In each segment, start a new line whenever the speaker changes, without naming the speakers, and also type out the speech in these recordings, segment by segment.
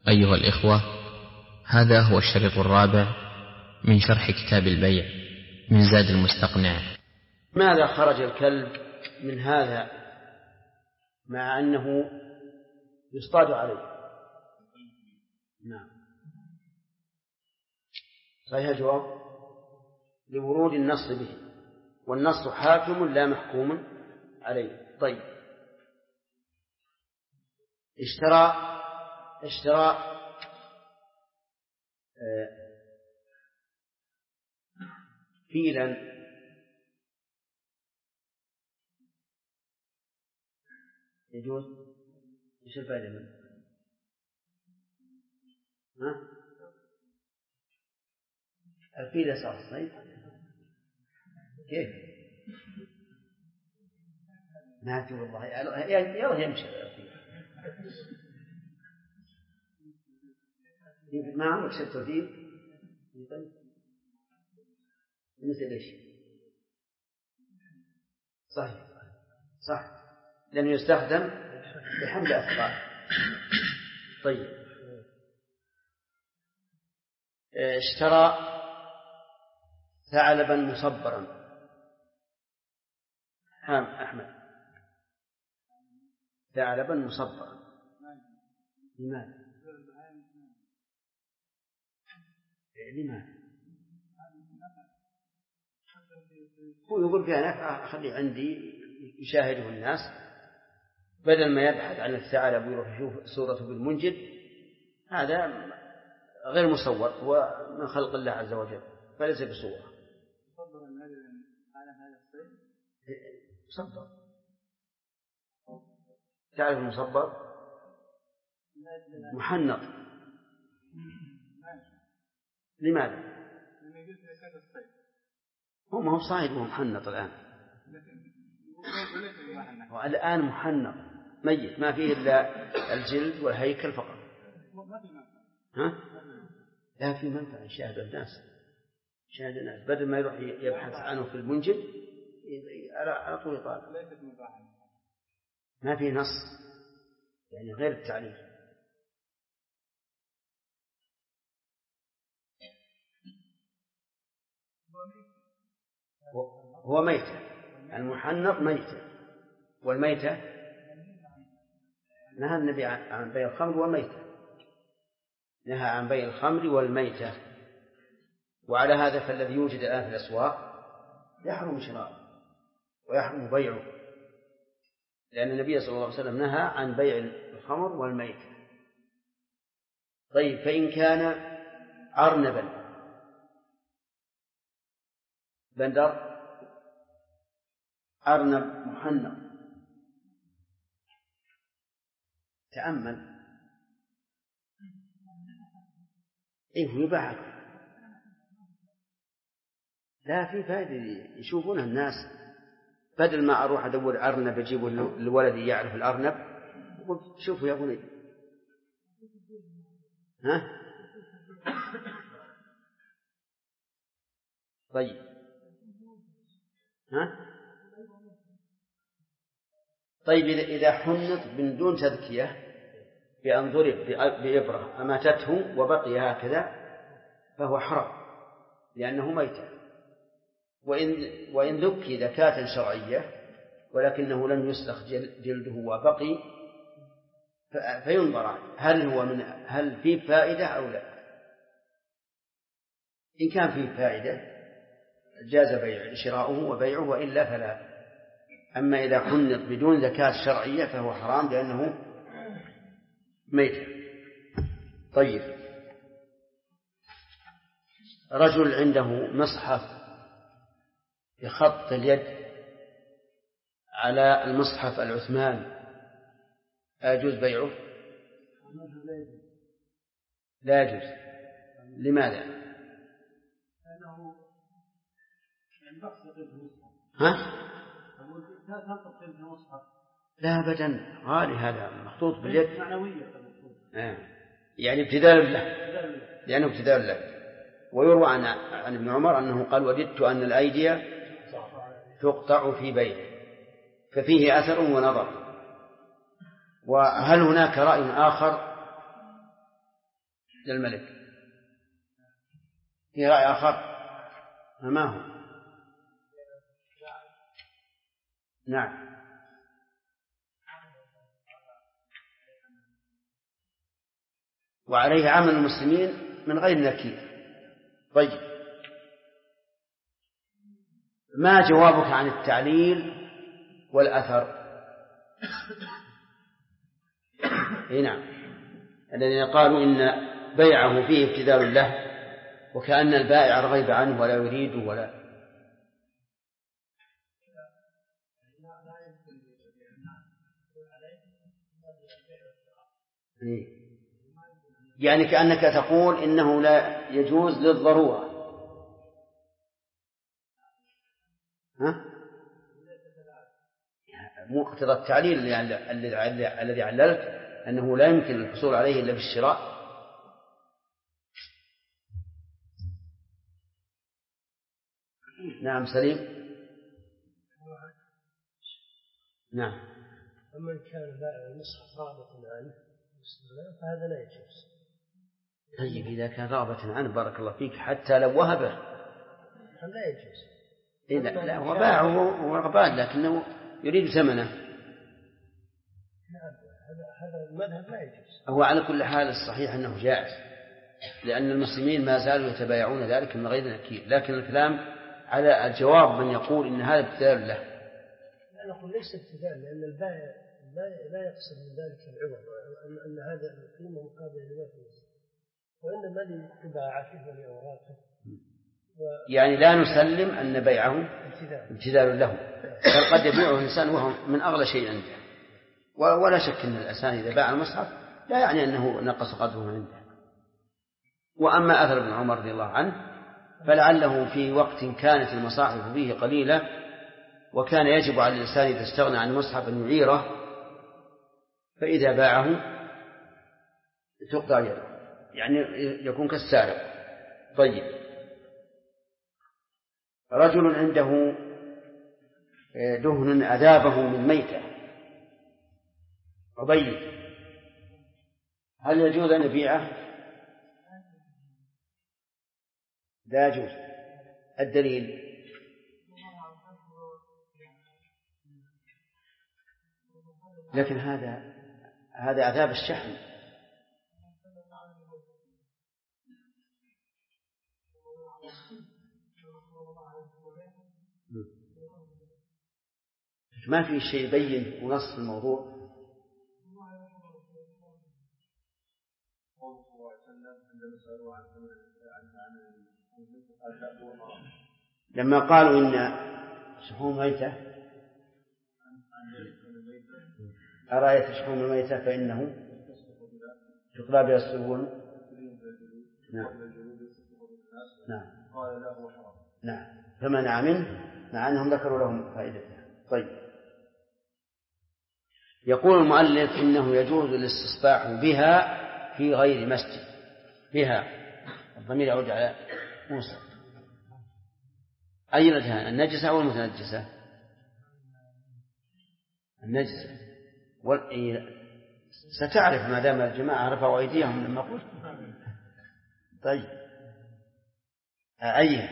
أيها الإخوة، هذا هو الشريط الرابع من شرح كتاب البيع من زاد المستقنع.
ماذا خرج الكلب من هذا مع أنه يصطاد عليه؟ نعم، صحيح الجواب لورود النص به، والنص حاكم لا محكوم عليه. طيب، اشترى فيلا يجوز؟ ايش الفائدة منه؟ الفيل صار صيد كيف؟ ما في والله، يلا يمشي الفيل ما عمرك شفت الفيل؟ مثل ايش؟ صحيح صح، لأنه يستخدم بحمل أثقال. طيب، اشترى ثعلبا مصبرا. أحمد، ثعلبا مصبرا لماذا؟ هو يقول فيها نفع، أخلي عندي يشاهده الناس بدل ما يبحث عن الثعلب ويروح يشوف صورته بالمنجد. هذا غير مصور، هو من خلق الله عز وجل فليس بصورة. مصبر، تعرف المصبر محنط. لماذا؟ هو ما هو صايد وهو محنط الآن محنط ميت، ما فيه إلا الجلد والهيكل فقط. لا، في منفعة، يشاهد الناس بدل ما يروح يبحث عنه في المنجد على طول يطالع. ما في نص يعني غير التعليل. هو ميتة، المحنط ميتة، والميتة نهى النبي عن بيع الخمر والميتة، نهى عن بيع الخمر والميتة. وعلى هذا فالذي يوجد الآن في الأسواق يحرم شراؤه ويحرم بيعه، لأن النبي صلى الله عليه وسلم نهى عن بيع الخمر والميتة. طيب، فإن كان أرنبا بندر، أرنب محنط، تأمل، هو يباع، لا في فائدة، يشوفون الناس. بدل ما أروح أدور أرنب أجيب الولد يعرف الأرنب، شوفوا يا بني. طيب، إذا حنط من دون تذكية بأن ضرب بإبرة أماتته وبقي هكذا فهو حرام لأنه ميت. وإن ذكي ذكاة شرعية ولكنه لم يسلخ جلده وبقي فينظر هل فيه فائدة أو لا. إن كان فيه فائدة جاز شراؤه وبيعه، وإلا فلا. أما إذا حنط بدون زكاة شرعية فهو حرام لأنه ميت. طيب، رجل عنده مصحف بخط اليد على المصحف العثماني، أيجوز بيعه؟ لا يجوز. لماذا؟ لأنه لا أبدا، غالي هذا مخطوط باليد يعني ابتذال له، لأنه ابتذال له. ويروى عن ابن عمر أنه قال: وددت أن الأيدي تقطع في بيته، ففيه أثر ونظر. وهل هناك رأي آخر للملك. في رأي آخر؟ ما هو؟ نعم. وعليه عمل المسلمين من غير نكير. طيب، ما جوابك عن التعليل والأثر؟ نعم، الذين قالوا إن بيعه فيه ابتذال له وكأن البائع رغب عنه ولا يريده ولا يعني كأنك تقول إنه لا يجوز للضرورة. ها؟ مقتضى التعليل الذي عللت أنه لا يمكن الحصول عليه إلا بالشراء. نعم سليم. نعم.
أما إن كان المصحف رغبة عنه فهذا لا يجوز.
طيب، إذا كان رغبة عنه بارك الله فيك حتى لو وهبه
لا يجوز.
لا هو باعه ورغبان لكنه يريد ثمنه.
هذا المذهب لا يجوز.
هو على كل حال الصحيح أنه جائز، لأن المسلمين ما زالوا يتبايعون ذلك من غير نكير، لكن الكلام على الجواب من يقول إن هذا ابتذال له.
لا نقول ليس ابتذال، لأن البائع لا يقصد من ذلك العوض، أن هذا القيمة مقابلة لما فيه، وإنما لطباعته ولأوراقه.
يعني لا نسلم أن بيعه ابتذال له، بل قد يبيعه الإنسان وهو من أغلى شيء عنده، ولا شك أن الإنسان إذا باع المصحف لا يعني أنه نقص قدره من عنده. وأما أثر ابن عمر رضي الله عنه فلعله في وقت كانت المصاحف فيه قليلة وكان يجب على الإنسان إذا استغنى عن المصحف أن يعيره، فإذا باعه تقطع يده، يعني يكون كالسارق. طيب، رجل عنده دهن أذابه من ميتة وبيت، هل يجوز أن يبيعه؟ لا يجوز. الدليل لكن هذا عذاب الشحن. ما في شيء يبين ونص الموضوع. لما قالوا إن شحوم ميتة أرأيت شحوم الميتة فإنه تقلى بها السبل. نعم فمنع منه مع أنهم ذكروا لهم فائدتها. طيب، يقول المؤلف إنه يجوز الاستصباح بها في غير مسجد. بها الضمير يعود على موسى. أي الأدهان، النجسة أو المتنجسة؟ النجسة. ستعرف ما دام الجماعة رفعوا أيديهم لما قلت. طيب، أي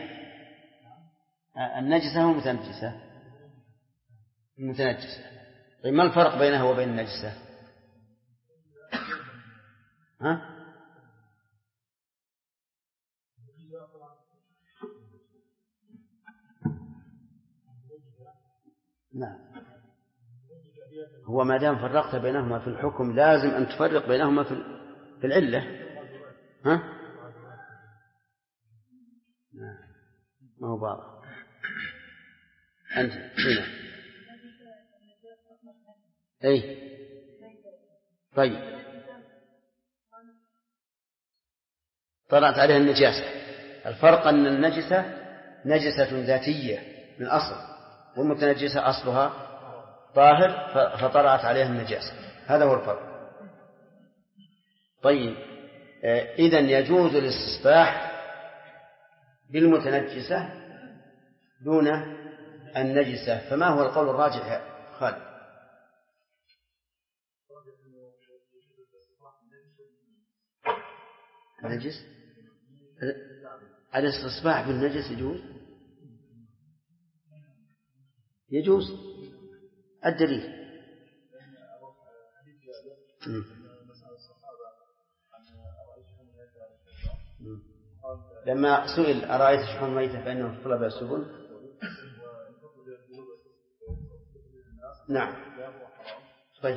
النجسة أو المتنجسة؟ المتنجسة. طيب، ما الفرق بينها وبين النجسة؟ ها؟ نعم، هو ما دام فرقت بينهما في الحكم لازم أن تفرق بينهما في العلة. ها؟ ما هو واضح. أنت هنا. أي طيب، طلعت عليها النجاسة. الفرق أن النجسة نجسة ذاتية من أصل، والمتنجسة أصلها طاهر فطلعت عليها النجاسة. هذا هو الفرق. طيب، إذن يجوز الاستصباح بالمتنجسة دون النجسة. فما هو القول الراجح يا خالد؟ نجس الاستصباح بالنجس يجوز الدليل لما سئل أرأيت شحوم الميتة فإنه طلب السبل نعم طيب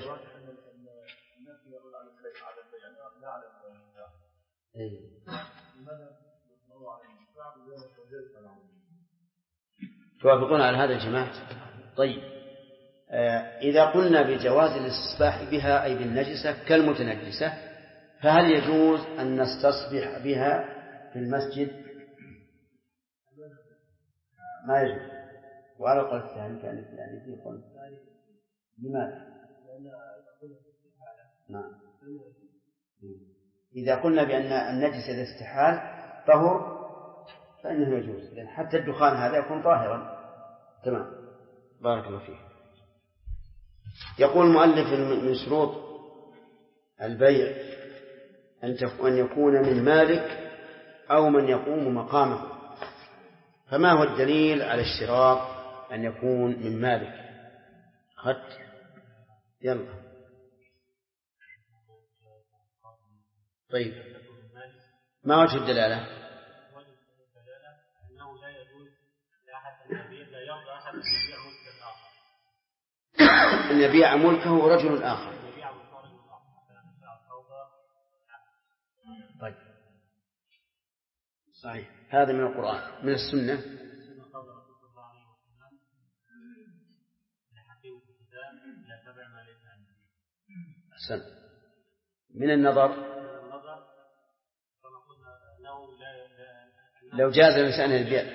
توافقون على هذا الجماعة. طيب إذا قلنا بجواز الاستصباح بها أي بالنجسة كالمتنجسة فهل يجوز أن نستصبح بها في المسجد؟ ما يجوز. وعلى القول الثاني كان في قول لماذا؟ نعم. إذا قلنا بأن النجس إذا استحال طهر فإنه يجوز لأن حتى الدخان هذا يكون طاهرا. تمام بارك الله فيه. يقول المؤلف من شروط البيع أن يكون من مالك أو من يقوم مقامه. فما هو الدليل على اشتراط أن يكون من مالك؟ خط يلا. طيب ما وجه الدلالة؟
أنه لا يجوز لأحد لا يرضى أحد
أن يبيع ملكه رجل آخر. طيب صحيح هذا من القرآن. من السنة أحسن. من النظر لو جاز الإنسان أن يبيع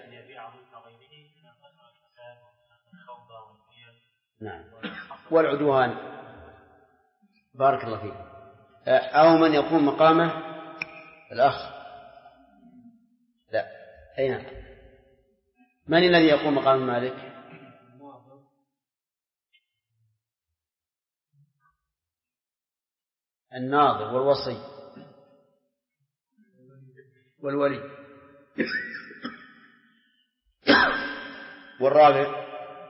نعم والعدوان بارك الله فيك أو من يقوم مقامه الأخ لا أي نعم. من الذي يقوم مقام المالك؟ الناظر والوصي والولي والرابع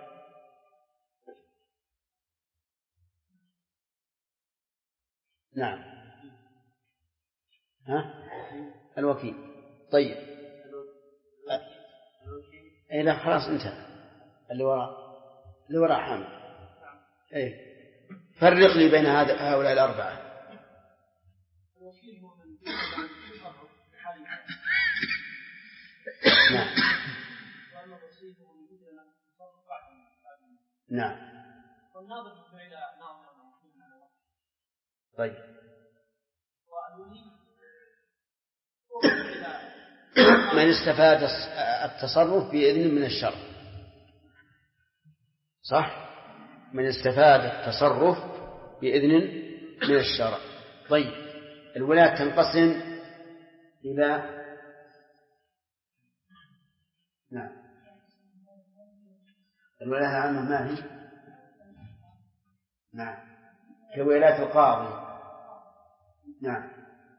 نعم الوكيل. طيب اي لا خلاص انتهى اللي وراء حامد. اي فرق لي بين هؤلاء الأربعة. نعم نعم طيب من استفاد التصرف بإذن من الشرع صح؟ من استفاد التصرف بإذن من الشرع. طيب الولاية تنقسم إلى نعم الولاية العامة ما هي؟ نعم كولاية القاضي. نعم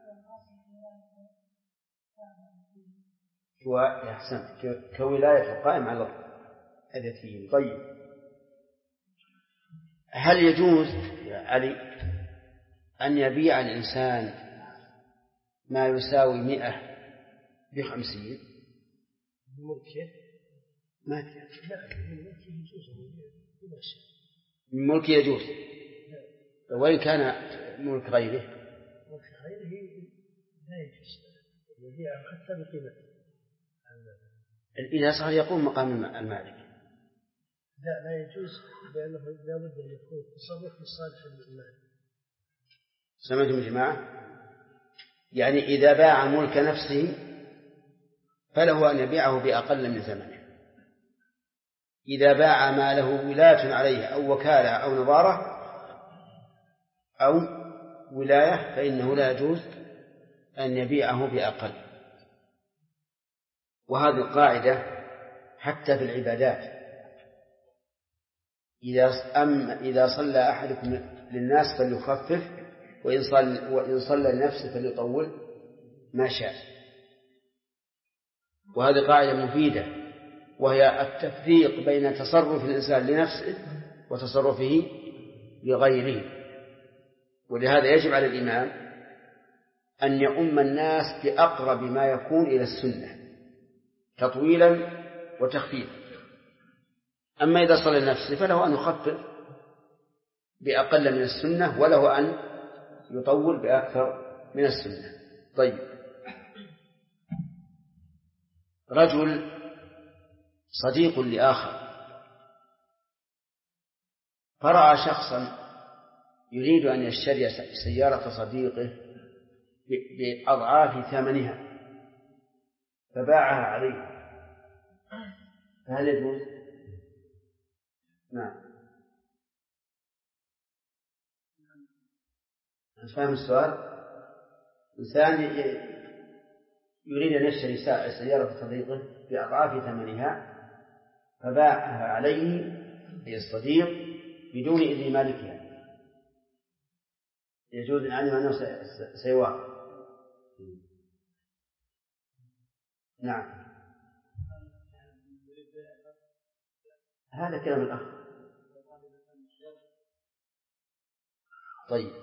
ويحسن كولاية القائم على الأدتين. طيب هل يجوز يا علي أن يبيع الإنسان ما يساوي 100 ب50 ما من ملك يجوز وإن كان ملك غيره
لا يجوز يبيع حتى بقيمته
إذا صار يقوم مقام المالك.
لا يجوز لأنه لا بد أن يكون تصرف لصالح المالك.
سمعتم يا جماعة؟ يعني إذا باع ملك نفسه فله أن يبيعه بأقل من ثمنه. إذا باع ما له ولاية عليه أو وكالة أو نظارة أو ولاية فإنه لا يجوز أن يبيعه بأقل. وهذه القاعدة حتى في العبادات. إذا صلى أحدكم للناس فليخفف وإن صلى لنفسه فليطول ما شاء. وهذه قاعدة مفيدة، وهي التفريق بين تصرف الإنسان لنفسه وتصرفه لغيره. ولهذا يجب على الإمام أن يؤم الناس بأقرب ما يكون إلى السنة تطويلا وتخفيفا. أما إذا صلى لنفسه فله أن يخفف بأقل من السنة، وله أن يطول بأكثر من السنة. طيب، رجل صديق لآخر فرأى شخصا يريد أن يشتري سيارة صديقه بأضعاف ثمنها فباعها عليه، فهل يجوز؟ نعم. فهم السؤال؟ إنسان يريد أن يشتري سيارة صديقه بأضعاف ثمنها فباعها عليه أي الصديق بدون إذن مالكها، يجوز أن علم أنه سيوافق؟ نعم، هذا كلام الأخ. طيب،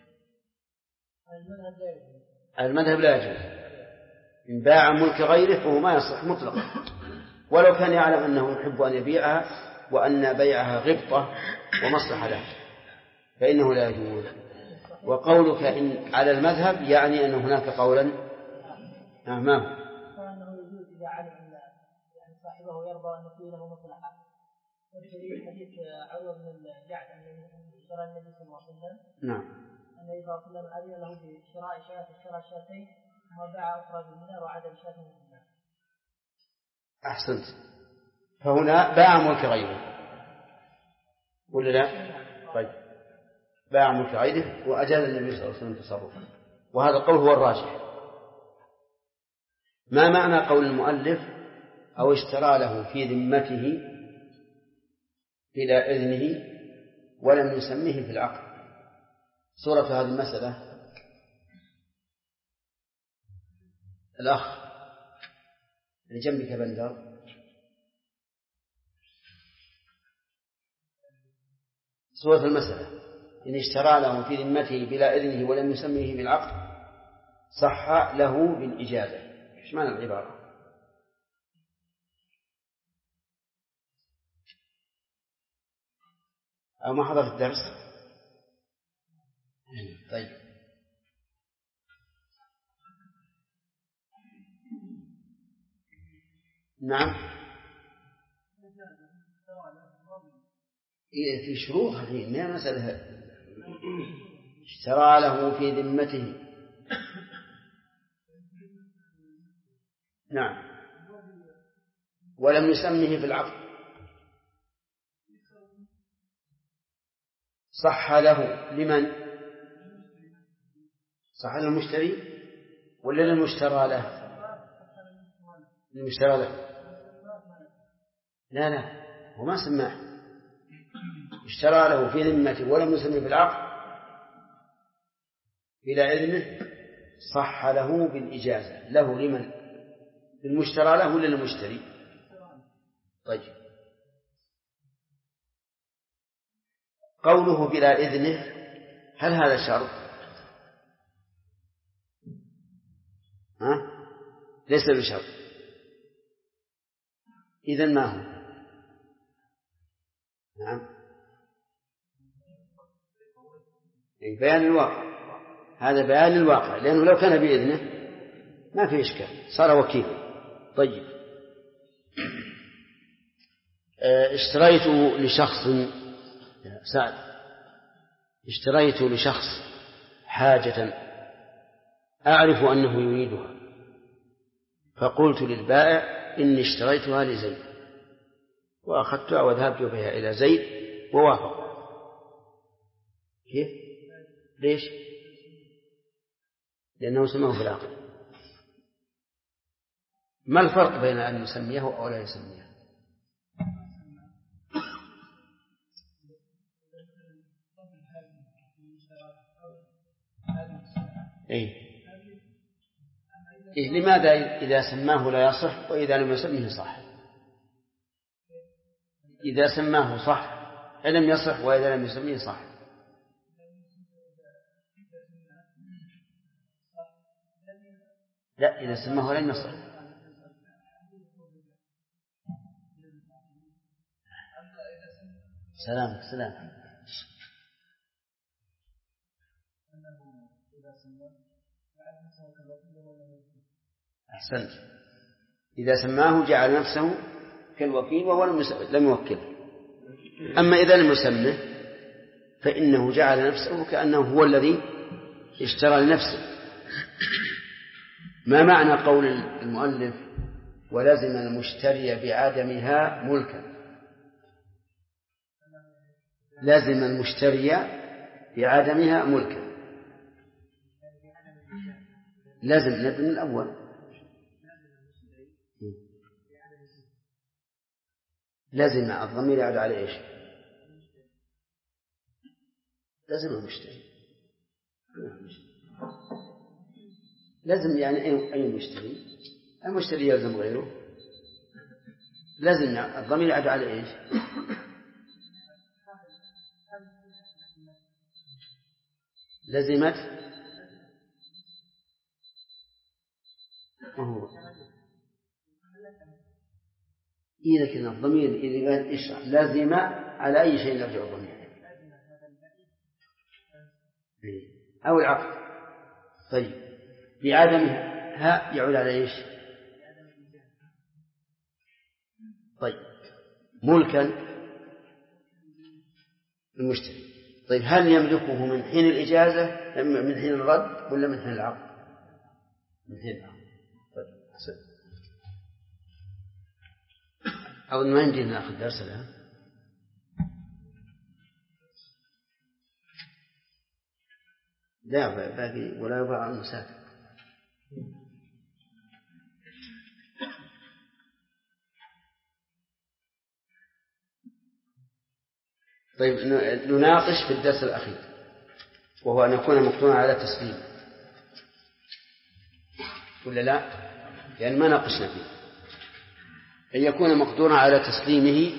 المذهب لا يجوز. إن باع ملك غيره فهو ما يصح مطلقا، ولو كان يعلم أنه يحب أن يبيعها وأن بيعها غبطة ومصلحة له فإنه لا يجوز. وقولك إن على المذهب يعني أن هناك قولا ما هو؟
فإنه يجوز إذا علم أن صاحبه يرضى أن يكون له مصلحة. والدليل حديث عروة بن الجعد أن اشترى النبي صلى الله عليه وسلم.
نعم.
النبي صلى الله عليه وسلم أذن له بشراء شاة، اشترى شاتين وباع أخرى بالدينار وعاد بشاة بالدينار.
أحسنت. فهنا باع ملك غيره ولا لا؟ طيب، باع ملك غيره وأجاز النبي صلى الله عليه وسلم تصرفه، وهذا القول هو الراجح. ما معنى قول المؤلف أو اشترى له في ذمته بلا إذنه ولم يسميه في العقد؟ صورة هذه المسألة الأخ اللي جنبك بندر، صورة المسألة إن اشترى له في ذمته بلا إذنه ولم يسميه في العقد صح له بالإجازة. إيش معنى العبارة؟ أو ما حضرت الدرس؟ طيب، نعم، في شروط هذه ما مسألة اشترى له في ذمته. نعم، ولم يسمه في العقد صح له. لمن؟ صح للمشتري ولا للمشترى له؟ للمشترى له. لا هو ما سماه، اشترى له في ذمته ولم يسمه في العقد بلا إذنه صح له بالإجازة. له لمن؟ للمشترى له ولا للمشتري؟ طيب، قوله بلا إذنه هل هذا شرط؟ ليس بشرط. إذن ما هو؟ نعم، بيان الواقع. هذا بيان الواقع، لأنه لو كان بإذنه ما في إشكال، صار وكيل. طيب، اشتريت لشخص سعد، اشتريت لشخص حاجة أعرف أنه يريدها، فقلت للبائع إني اشتريتها لزيد، وأخذتها وذهبت بها إلى زيد ووافق. كيف؟ ليش؟ لأنه سماه في العقد. ما الفرق بين أن يسميه أو لا يسميه؟ لماذا إذا سماه لا يصح وإذا لم يسمه صح؟ إذا سماه صح لم يصح وإذا لم يسمه صح. لا، إذا سماه لم يصح. سلام. أحسنت. إذا سماه جعل نفسه كالوكيل وهو لم يوكله. أما إذا لم يسمه فإنه جعل نفسه كأنه هو الذي اشترى لنفسه. ما معنى قول المؤلف ولزم المشتري بعدمها ملكا؟ لزم المشتري بعدمها ملكا. لازم نبني الأول. لازم الضمير يعود على إيش؟ لازم المشتري. لازم يعني أي مشتري؟ المشتري يلزم غيره. لازم الضمير يعود على إيش؟ لزمت وهو إذا كان الضمير إذا قال إيش لازم على أي شيء يرجع الضمير أو العقد. طيب بعدمها يعود على إيش؟ طيب ملكا المشتري. طيب هل يملكه من حين الإجازة من حين الرد ولا من حين العقد؟ من حين العقد. طيب حسن. أو ما يمكن نأخذ درس الآن. لا باقي ولا يبقى عن مسافر. طيب نناقش في الدرس الأخير وهو أن يكون مقتونا على تسليم ولا لا؟ يعني ما ناقشنا فيه. أن يكون مقدورا على تسليمه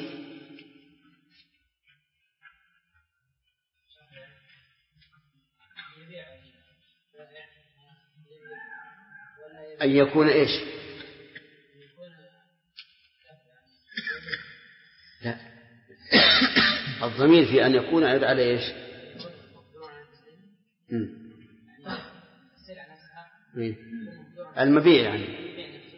أن يكون إيش؟ لا الضمير في أن يكون يعود على إيش؟ المبيع يعني.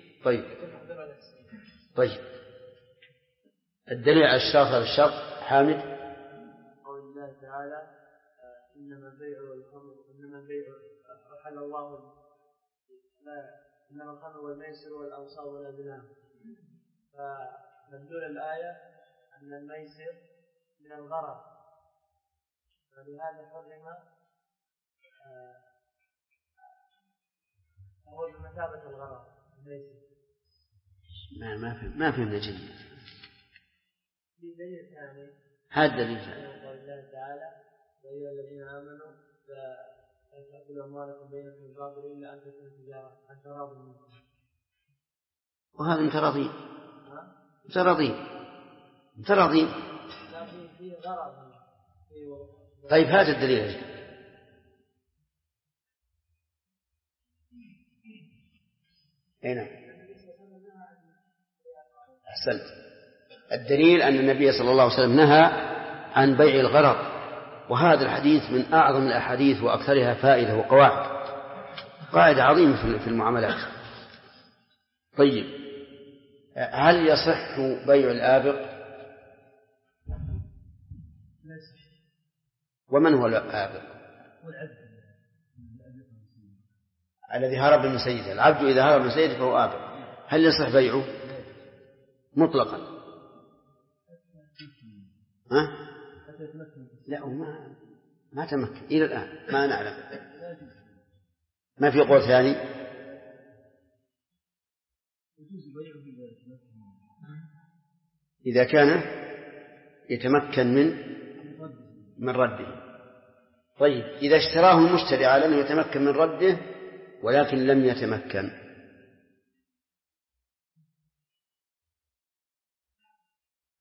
طيب الدليل على الشرط على الشرط حامد.
قول الله تعالى إنما البيع والخمر أحل الله إنما الخمر والميسر والأنصاب والأزلام. فمدلول الآية أن الميسر من الغرر فلهذا حرم هو بمثابة الغرر الميسر.
ما فهمنا جيد.
في دليل ثاني.
هذا دليل ثاني.
قول الله تعالى يا الذين آمنوا لا تأكلوا أموالكم بينكم بالباطل إلا أن تكون تجارة عن تراض منكم.
وهذا متراضين.
لا في غرض.
طيب هذا الدليل. هنا أحسنت. الدليل أن النبي صلى الله عليه وسلم نهى عن بيع الغرر، وهذا الحديث من أعظم الأحاديث وأكثرها فائدة وقواعد، قاعدة عظيمة في المعاملات. طيب هل يصح بيع الآبق؟ ومن هو الآبق؟ الذي هرب من سيده. العبد إذا هرب من سيده فهو آبق. هل يصح بيعه مطلقا؟ لا ما تمكن إلى الآن ما نعلم. ما في قول ثاني. إذا كان يتمكن من رده. طيب إذا اشتراه المشتري على أنه يتمكن من رده ولكن لم يتمكن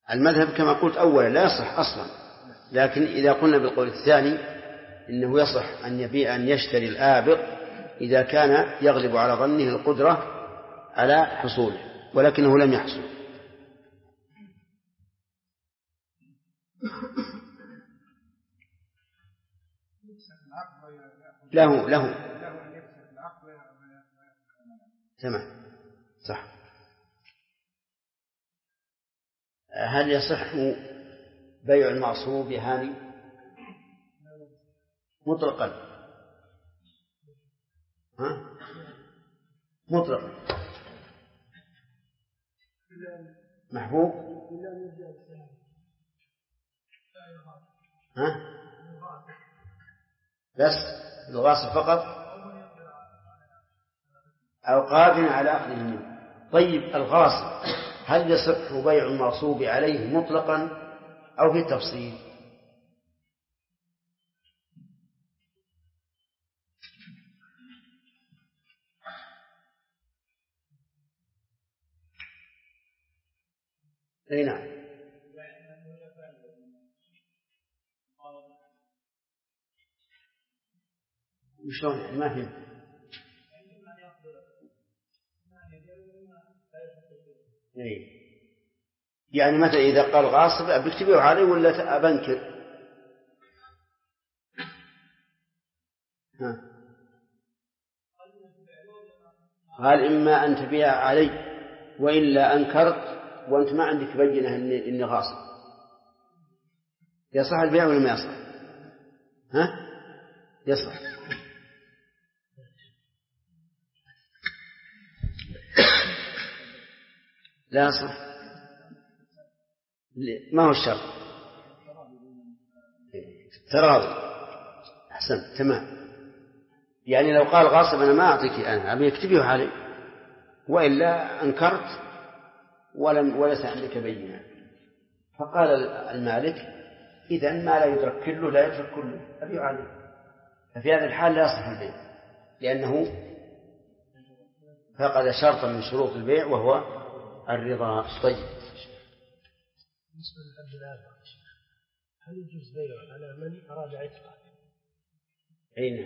المذهب كما قلت أولا لا يصح أصلا، لكن إذا قلنا بالقول الثاني إنه يصح أن يشتري الآبق إذا كان يغلب على ظنه القدرة على حصوله ولكنه لم يحصل. له تمام صح. هل يصح بيع المعصوب هاني مطلقا؟ مطلقا محبوب بس الغاصب فقط أو قادر على أخذه منه. طيب الغاصب هل يصح بيع المغصوب عليه مطلقا أو في تفصيل؟ أي نعم. شلون يعني ما فهمت؟ يعني مثلا إذا قال غاصب أبيك تبيعه علي ولا أبنكر؟ قال إما أن تبيع علي وإلا أنكرت وأنت ما عندك بينة إني غاصب، يصح البيع ولا ما يصح؟ يصح. لا يصح. ما هو الشرط؟ تراضي. أحسن تمام. يعني لو قال غاصب أنا ما أعطيك أنا أبي يكتبيه علي وإلا أنكرت وليس عندك بينة، فقال المالك إذن ما لا يدرك كله لا يترك كله أبي علي، ففي هذا الحال لا يصح البيع لأنه فقد شرطا من شروط البيع وهو الرضا. طيب
بالنسبة للعبد الآبق هل يجوز بيعه على من أراد عتقه؟
أين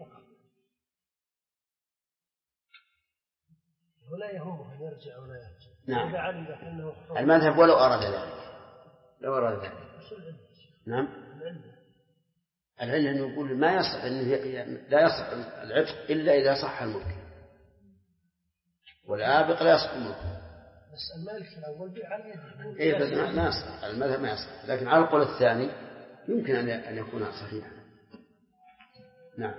ولا يهمه أن يرجع ولا يرجع.
نعم.
إذا علم أنه
المذهب ولو أراد ذلك نعم. العلة أنه يقول ما يصح لا يصح العتق إلا إذا صح الملك، والآبق لا يصح الملك.
بس المالك الأول بيع على يده.
إيه بس ما يصح المذهب ما يصح، لكن على القول الثاني يمكن أن يكون صحيحا. نعم.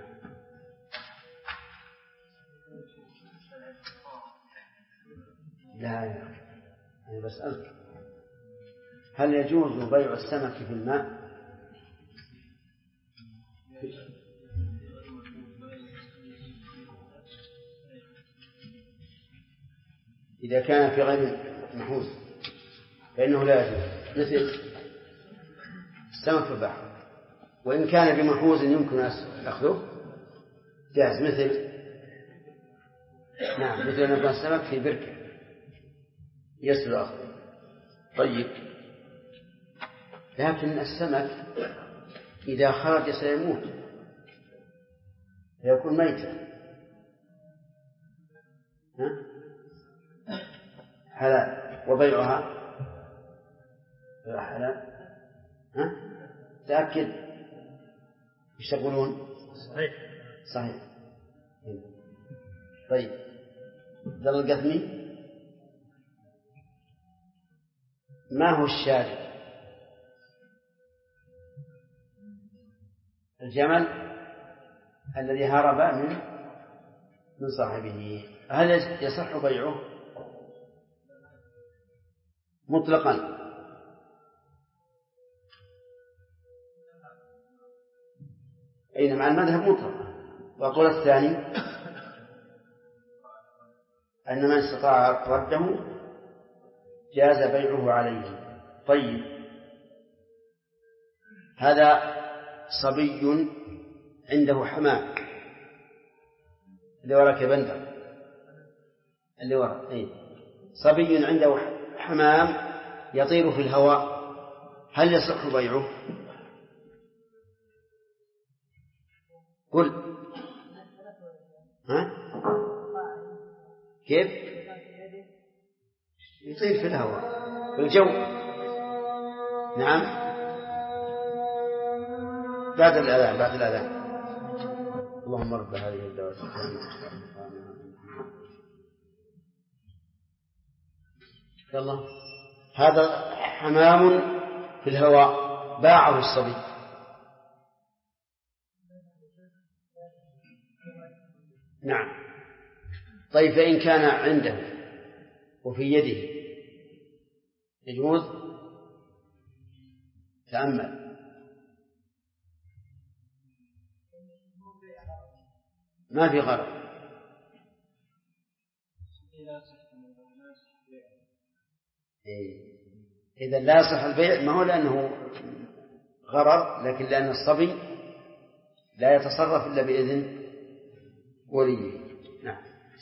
لا أنا بسألك هل يجوز بيع السمك في الماء؟ إذا كان في غير محوز فإنه لا يجوز، مثل السمك في البحر، وإن كان بمحوز يمكن أخذه جاز، مثل نعم مثل أن يكون السمك في بركة يسهل أخذه. طيب لكن السمك إذا خرج سيموت فيكون ميتا، حلال وبيعها حلال. تأكد ايش تقولون؟ صحيح. طيب ذل القثمي ما هو الشارع؟ الجمل الذي هرب من صاحبه، هل يصح بيعه مطلقا؟ أين مع المذهب مطلقا. وقول الثاني أن من استطاع رده جاز بيعه عليه. طيب هذا صبي عنده حمام اللي وراك يا بندر اللي وراك صبي عنده حمام يطير في الهواء هل يصح بيعه؟ قل. ها؟ كيف؟ يطير في الهواء في الجو. نعم. بعد الأذان. اللهم رب هذه الدعوة يلا. هذا حمام في الهواء باعه الصبي. نعم. طيب فإن كان عنده وفي يده يجوز؟ تأمل. ما في غرض. إذا لا يصح البيع ما هو لأنه غرر، لكن لأن الصبي لا يتصرف إلا بإذن وليه. نعم.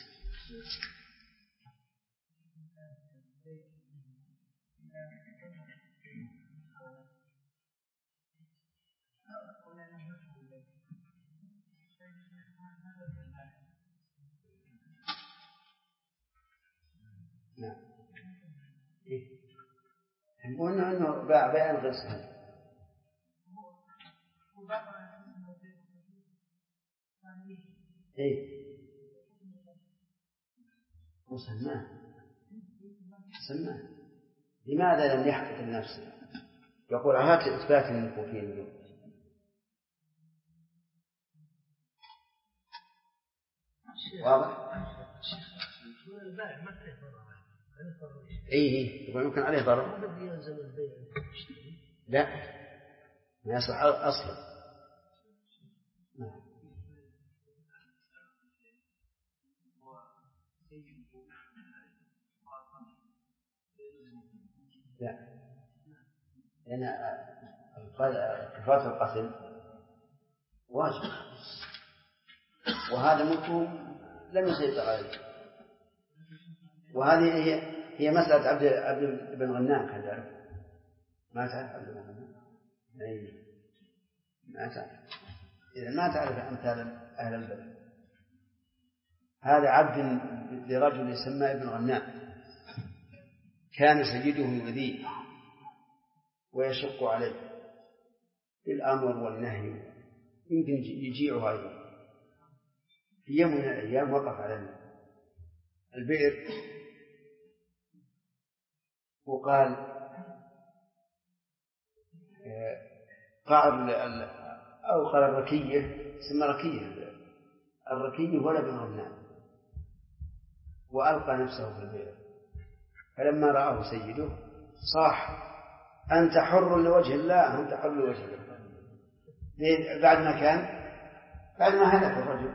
نعم. قلنا أنه باع بيعا غير صحيح. مسماه لماذا لم يحقق لنفسه؟ يقول هات إثبات أنه فيه اليوم. واضح؟ يقول يمكن عليه ضرر. لا ما يصح أصلا. لا لأن كفارة القتل واجب، وهذا مفهوم لم يسيطر عليه. وهذه هي مسألة عبد بن غنام. كان تعرف؟ ما تعرف عبد بن غنام؟ ما تعرف. إذا ما تعرف أمثال أهل البلد. هذا عبد لرجل يسمى ابن غنام، كان سيده يؤذيه ويشق عليه بالأمر والنهي، يمكن يجيعه أيضا. في يوم من الأيام وقف على البئر وقال قال الركية، اسمها ركية، الركية ولا بن غنام، وألقى نفسه في البئر. فلما رآه سيده صاح: أنت حر لوجه الله، أنت حر لوجه الله. بعد ما هلك الرجل.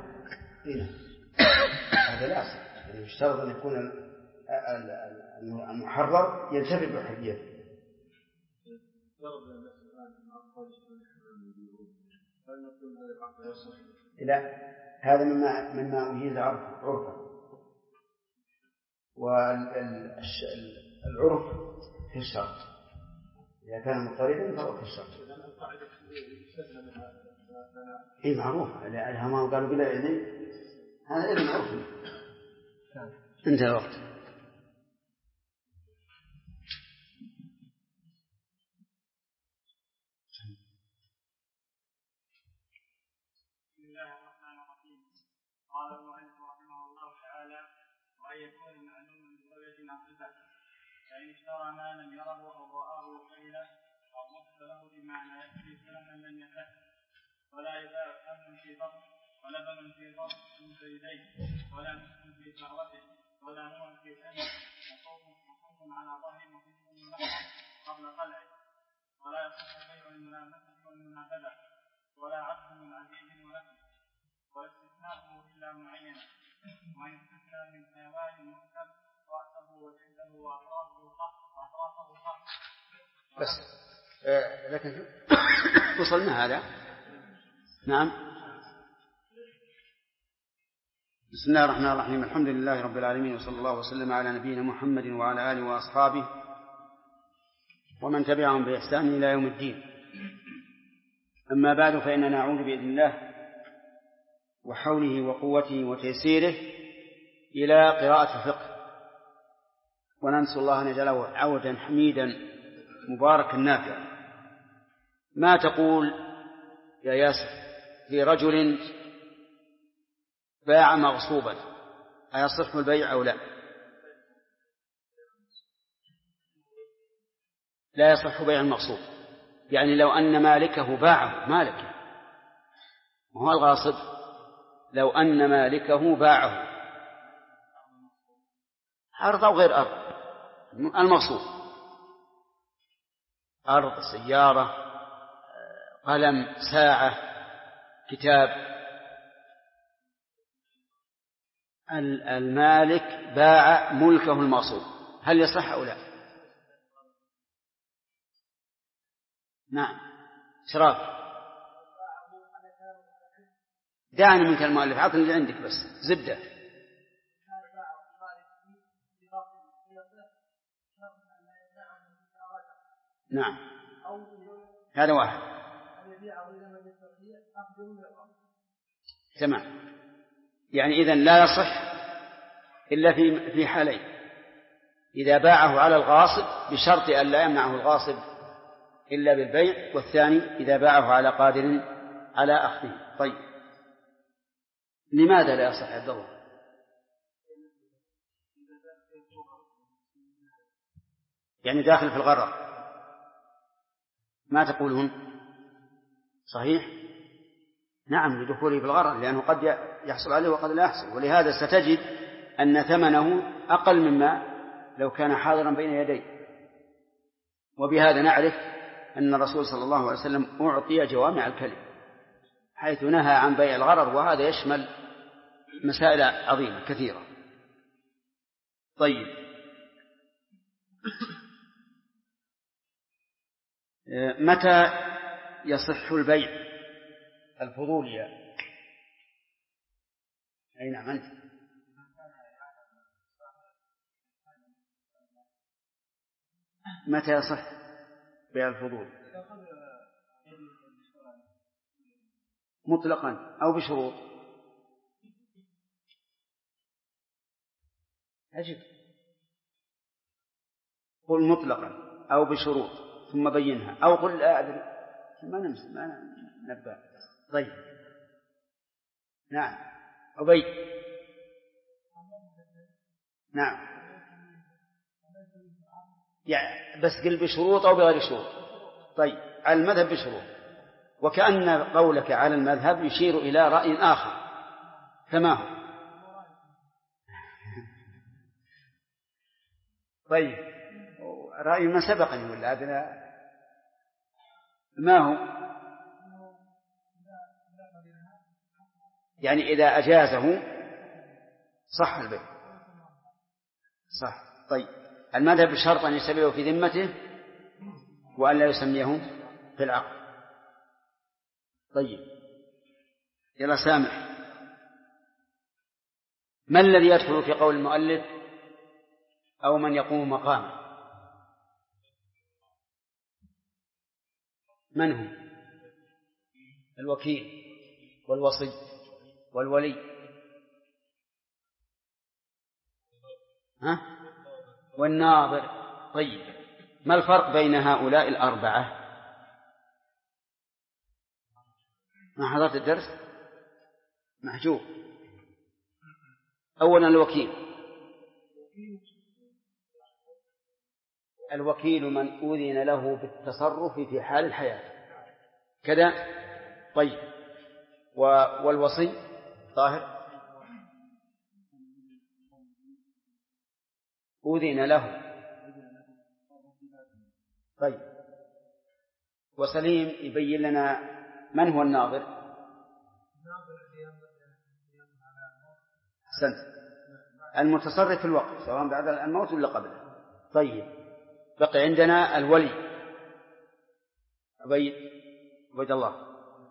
هذا لا أصل. يعني يشترط أن يكون المحرر ينتفع بحريته. لا، هذا مما أجيز عرفا، والعرف في الشرط. إذا كان مضطردا فهو في الشرط. معروف. ما قالوا بلا إذن، هذا إذن عرفي. انتهى الوقت.
بسم الله الرحمن الرحيم. قال المؤلف رحمه الله تعالى: وأن يكون معلوما بزوجة أو صفة، فإن اشترى ما لم يره أو رآه وقيله أو وصف له بمعنى يكفي سلما لم يحل، ولا يباع سمن في بطن ولبن في ضرب من زيدين، ولا مسلم في ثروته، ولا نوع في سنه، وصوف على ظهر وفسق ملحق قبل قلعه، ولا يصح بيع الملامسة والمنابذة، ولا عقد من عزيز ولكن، واستثناءه إلا معينا، وإن استثنى من حيوان محكم رأسه وجلده وأطرافه صح.
بس لكن وصلنا هذا. نعم. بسم الله الرحمن الرحيم. الحمد لله رب العالمين، وصلى الله وسلم على نبينا محمد وعلى آله وأصحابه ومن تبعهم بإحسان إلى يوم الدين. أما بعد، فإننا نعود بإذن الله وحوله وقوته وتيسيره إلى قراءة الفقه، وننسأل الله أن يجعله عودا حميدا مباركا نافعا. ما تقول يا ياسر في رجل باع مغصوبا، أيصح البيع أو لا؟ لا يصح بيع المغصوب، يعني لو أن مالكه باعه، مالكه وهو الغاصب، لو أن مالكه باعه أرض أو غير أرض، المغصوب أرض، سيارة، قلم، ساعة، كتاب، المالك باع ملكه المغصوب، هل يصح أو لا؟ نعم. شراف. دعني منك المؤلف، عطني اللي عندك بس زبدة. نعم، هذا واحد. تمام. يعني إذن لا يصح إلا في حالين: إذا باعه على الغاصب بشرط أن لا يمنعه الغاصب إلا بالبيع، والثاني إذا باعه على قادر على أخذه. طيب، لماذا لا يصح عبد الله؟ يعني داخل في الغرر، ما تقولون صحيح؟ نعم، لدخوله في الغرر، لأنه قد يحصل عليه وقد لا يحصل، ولهذا ستجد أن ثمنه أقل مما لو كان حاضرا بين يديه. وبهذا نعرف أن الرسول صلى الله عليه وسلم أعطي جوامع الكلم، حيث نهى عن بيع الغرر، وهذا يشمل مسائل عظيمة كثيرة. طيب، متى يصح البيع الفضولي؟ أي نعم، أنت. متى يصح بيع الفضول؟ مطلقا أو بشروط؟ أجب، قل مطلقا أو بشروط ثم بينها، أو قل لا أدري، ما نبدأ. طيب، نعم. أبي، نعم، يعني بس قل بشروط أو بغير شروط. طيب، على المذهب بشروط، وكأن قولك على المذهب يشير إلى رأي آخر، فما هو؟ طيب، رأي ما سبقني ولا أدنى؟ ما هو؟ يعني إذا أجازه صح البيع، صح. طيب، المذهب بشرط أن يسميه في ذمته وأن لا يسميه في العقد. طيب، يلا سامح، ما الذي يدخل في قول المؤلف أو من يقوم مقامه؟ من هم؟ الوكيل والوصي والولي، والناظر. طيب، ما الفرق بين هؤلاء الأربعة؟ ما حضرت الدرس؟ محجوب. أولا الوكيل من أذن له بالتصرف في حال الحياة كذا. طيب، والوصي طاهر أذن له. طيب، وسليم يبين لنا من هو الناظر. أحسنت، المتصرف في الوقت سواء بعد الموت ولا قبله. طيب، بقي عندنا الولي. عبيد الله،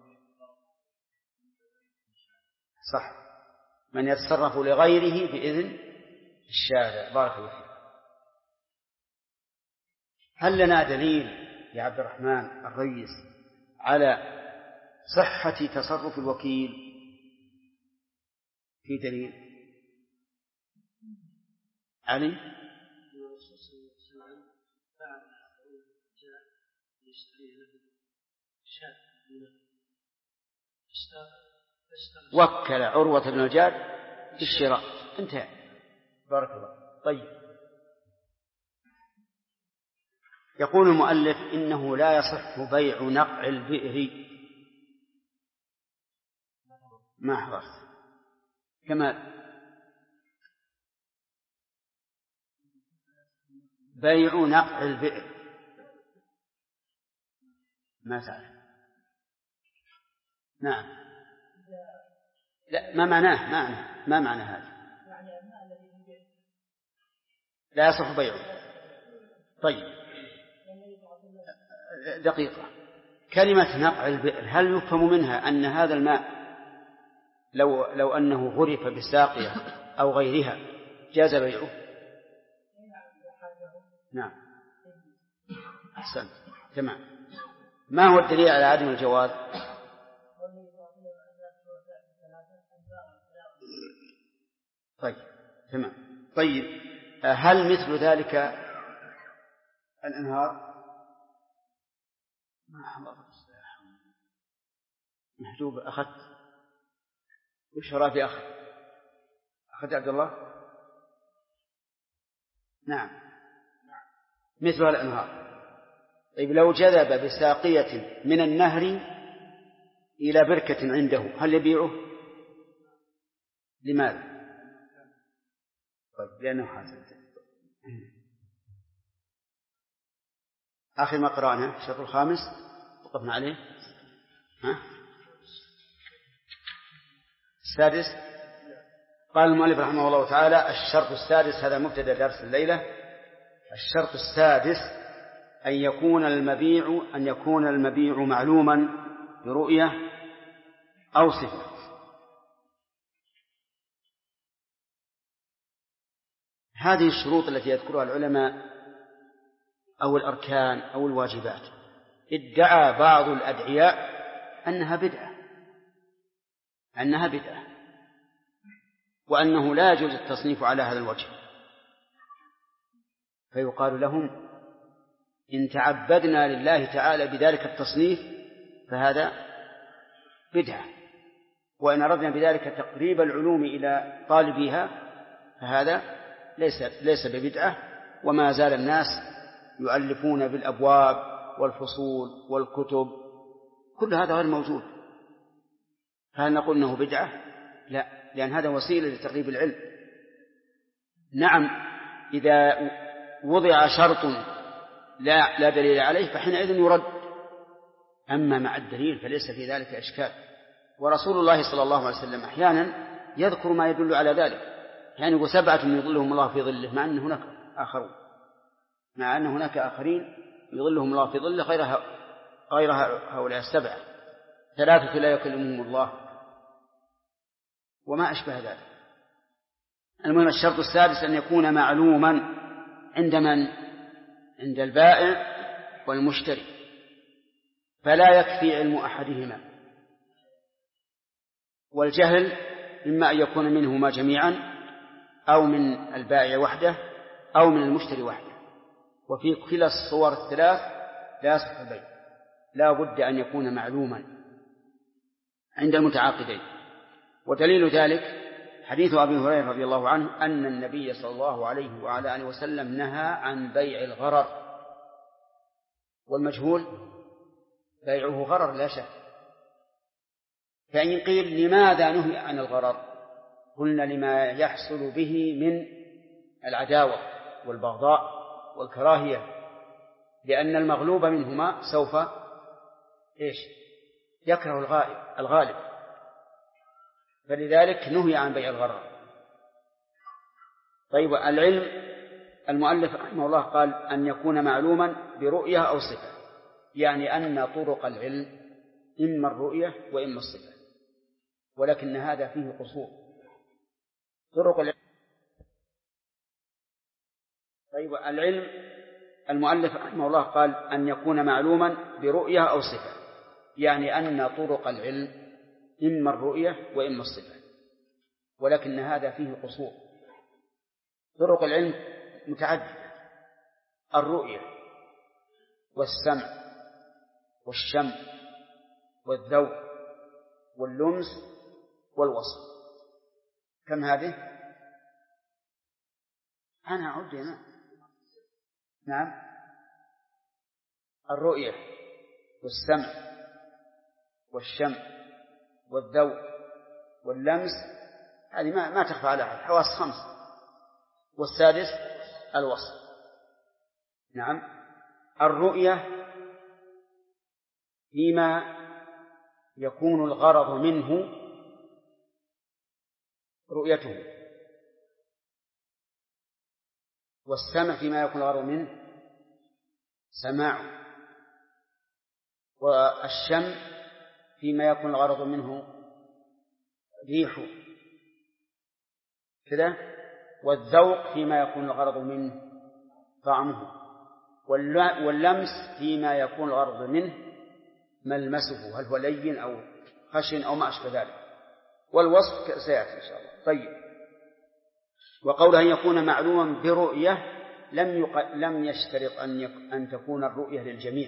صح، من يتصرف لغيره بإذن الشارع. بارك الله فيك. هل لنا دليل يا عبد الرحمن الريس على صحة تصرف الوكيل؟ في دليل علي؟ وكل عروة بن الجاد بالشراء، انتهى. بارك الله. طيب، يقول المؤلف إنه لا يصح بيع نقع البئر. ما حضرت كما بيع نقع البئر، ما تعرف؟ نعم. لا، ما معنى هذا؟ لا يصح بيعه. طيب، دقيقة. كلمة نقع البئر هل يفهم منها أن هذا الماء لو أنه غرف بالساقية أو غيرها جاز بيعه؟ نعم، أحسن، تمام. ما هو الدليل على عدم الجواز؟ طيب، تمام. طيب، هل مثل ذلك الأنهار؟ ما حضرت محجوب. أخذت وش رافي؟ أخذت عبد الله؟ نعم، مثل الأنهار. طيب، لو جذب بساقية من النهر إلى بركة عنده هل يبيعه؟ لماذا؟ طيب، لأنه حاصل. آخر ما قرأنا الشرط الخامس وقفنا عليه. السادس، قال المؤلف رحمه الله تعالى: الشرط السادس، هذا مبتدأ درس الليلة. الشرط السادس أن يكون المبيع معلوما برؤية أو صفة. هذه الشروط التي يذكرها العلماء أو الأركان أو الواجبات ادعى بعض الأدعياء أنها بدعة وأنه لا يجوز التصنيف على هذا الوجه، فيقال لهم: إن تعبدنا لله تعالى بذلك التصنيف فهذا بدعة، وإن أردنا بذلك تقريب العلوم إلى طالبيها فهذا ليس ببدعة. وما زال الناس يؤلفون بالأبواب والفصول والكتب، كل هذا غير موجود. هل نقول أنه بدعة؟ لا، لأن هذا وسيلة لتقريب العلم. نعم، إذا وضع شرط لا دليل عليه فحينئذ يرد، أما مع الدليل فليس في ذلك إشكال. ورسول الله صلى الله عليه وسلم أحيانا يذكر ما يدل على ذلك، يعني يقول: 7 يظلهم الله في ظله، مع أن هناك آخرين يظلهم الله في ظله غير هؤلاء 7. 3 لا يكلمهم الله، وما أشبه ذلك. المهم، الشرط السادس أن يكون معلوما عند من؟ عند البائع والمشتري، فلا يكفي علم أحدهما، والجهل إما أن يكون منهما جميعا أو من البائع وحده أو من المشتري وحده. وفي كلا الصور الثلاث لا يصح البيع، لا بد أن يكون معلوما عند المتعاقدين. ودليل ذلك حديث أبي هريرة رضي الله عنه أن النبي صلى الله عليه وعلى آله وسلم نهى عن بيع الغرر، والمجهول بيعه غرر لا شك. فإن قيل: لماذا نهي عن الغرر؟ قلنا: لما يحصل به من العداوة والبغضاء والكراهية، لأن المغلوب منهما سوف يكره الغالب، فلذلك نهي عن بيع الغرر. طيب، العلم، المؤلف رحمه الله قال أن يكون معلوما برؤية أو صفة، يعني أن طرق العلم إما الرؤية وإما الصفة، ولكن هذا فيه قصور. طرق العلم، طيب، العلم المؤلف رحمه الله قال أن يكون معلوما برؤية أو صفة، يعني أن طرق العلم إما الرؤية وإما الصفة، ولكن هذا فيه قصور. طرق العلم متعددة: الرؤية والسمع والشم والذوق واللمس والوصف. كم هذه؟ أنا أعد هنا. نعم، الرؤية والسمع والشم والذوق واللمس، هذه ما تخفى على أحد، حواس 5. والسادس الوصف. نعم، الرؤية فيما يكون الغرض منه رؤيته، والسمع فيما يكون الغرض منه سماعه، والشم فيما يكون الغرض منه ريحه كذا، والذوق فيما يكون الغرض منه طعمه، واللمس فيما يكون الغرض منه ملمسه، هل هو لين أو خشن أو ما أشبه ذلك، والوصف سيأتي إن شاء الله. طيب، وقوله أن يكون معلوما برؤية لم يشترط أن تكون الرؤية للجميع،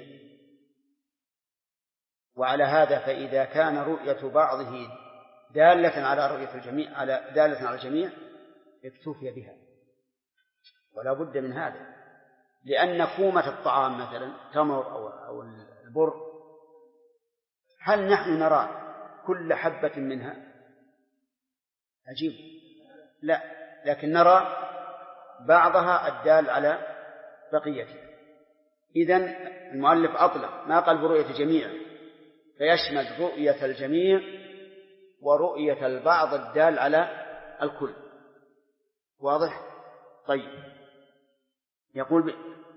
وعلى هذا فإذا كان رؤية بعضه دالة على رؤية الجميع دالة على الجميع اكتفي بها، ولا بد من هذا، لأن كومة الطعام مثلا تمر أو البر، هل نحن نرى كل حبة منها؟ عجيب، لا، لكن نرى بعضها الدال على بقيتها. إذن المؤلف أطلق، ما قال برؤية الجميع، فيشمل رؤية الجميع ورؤية البعض الدال على الكل. واضح؟ طيب، يقول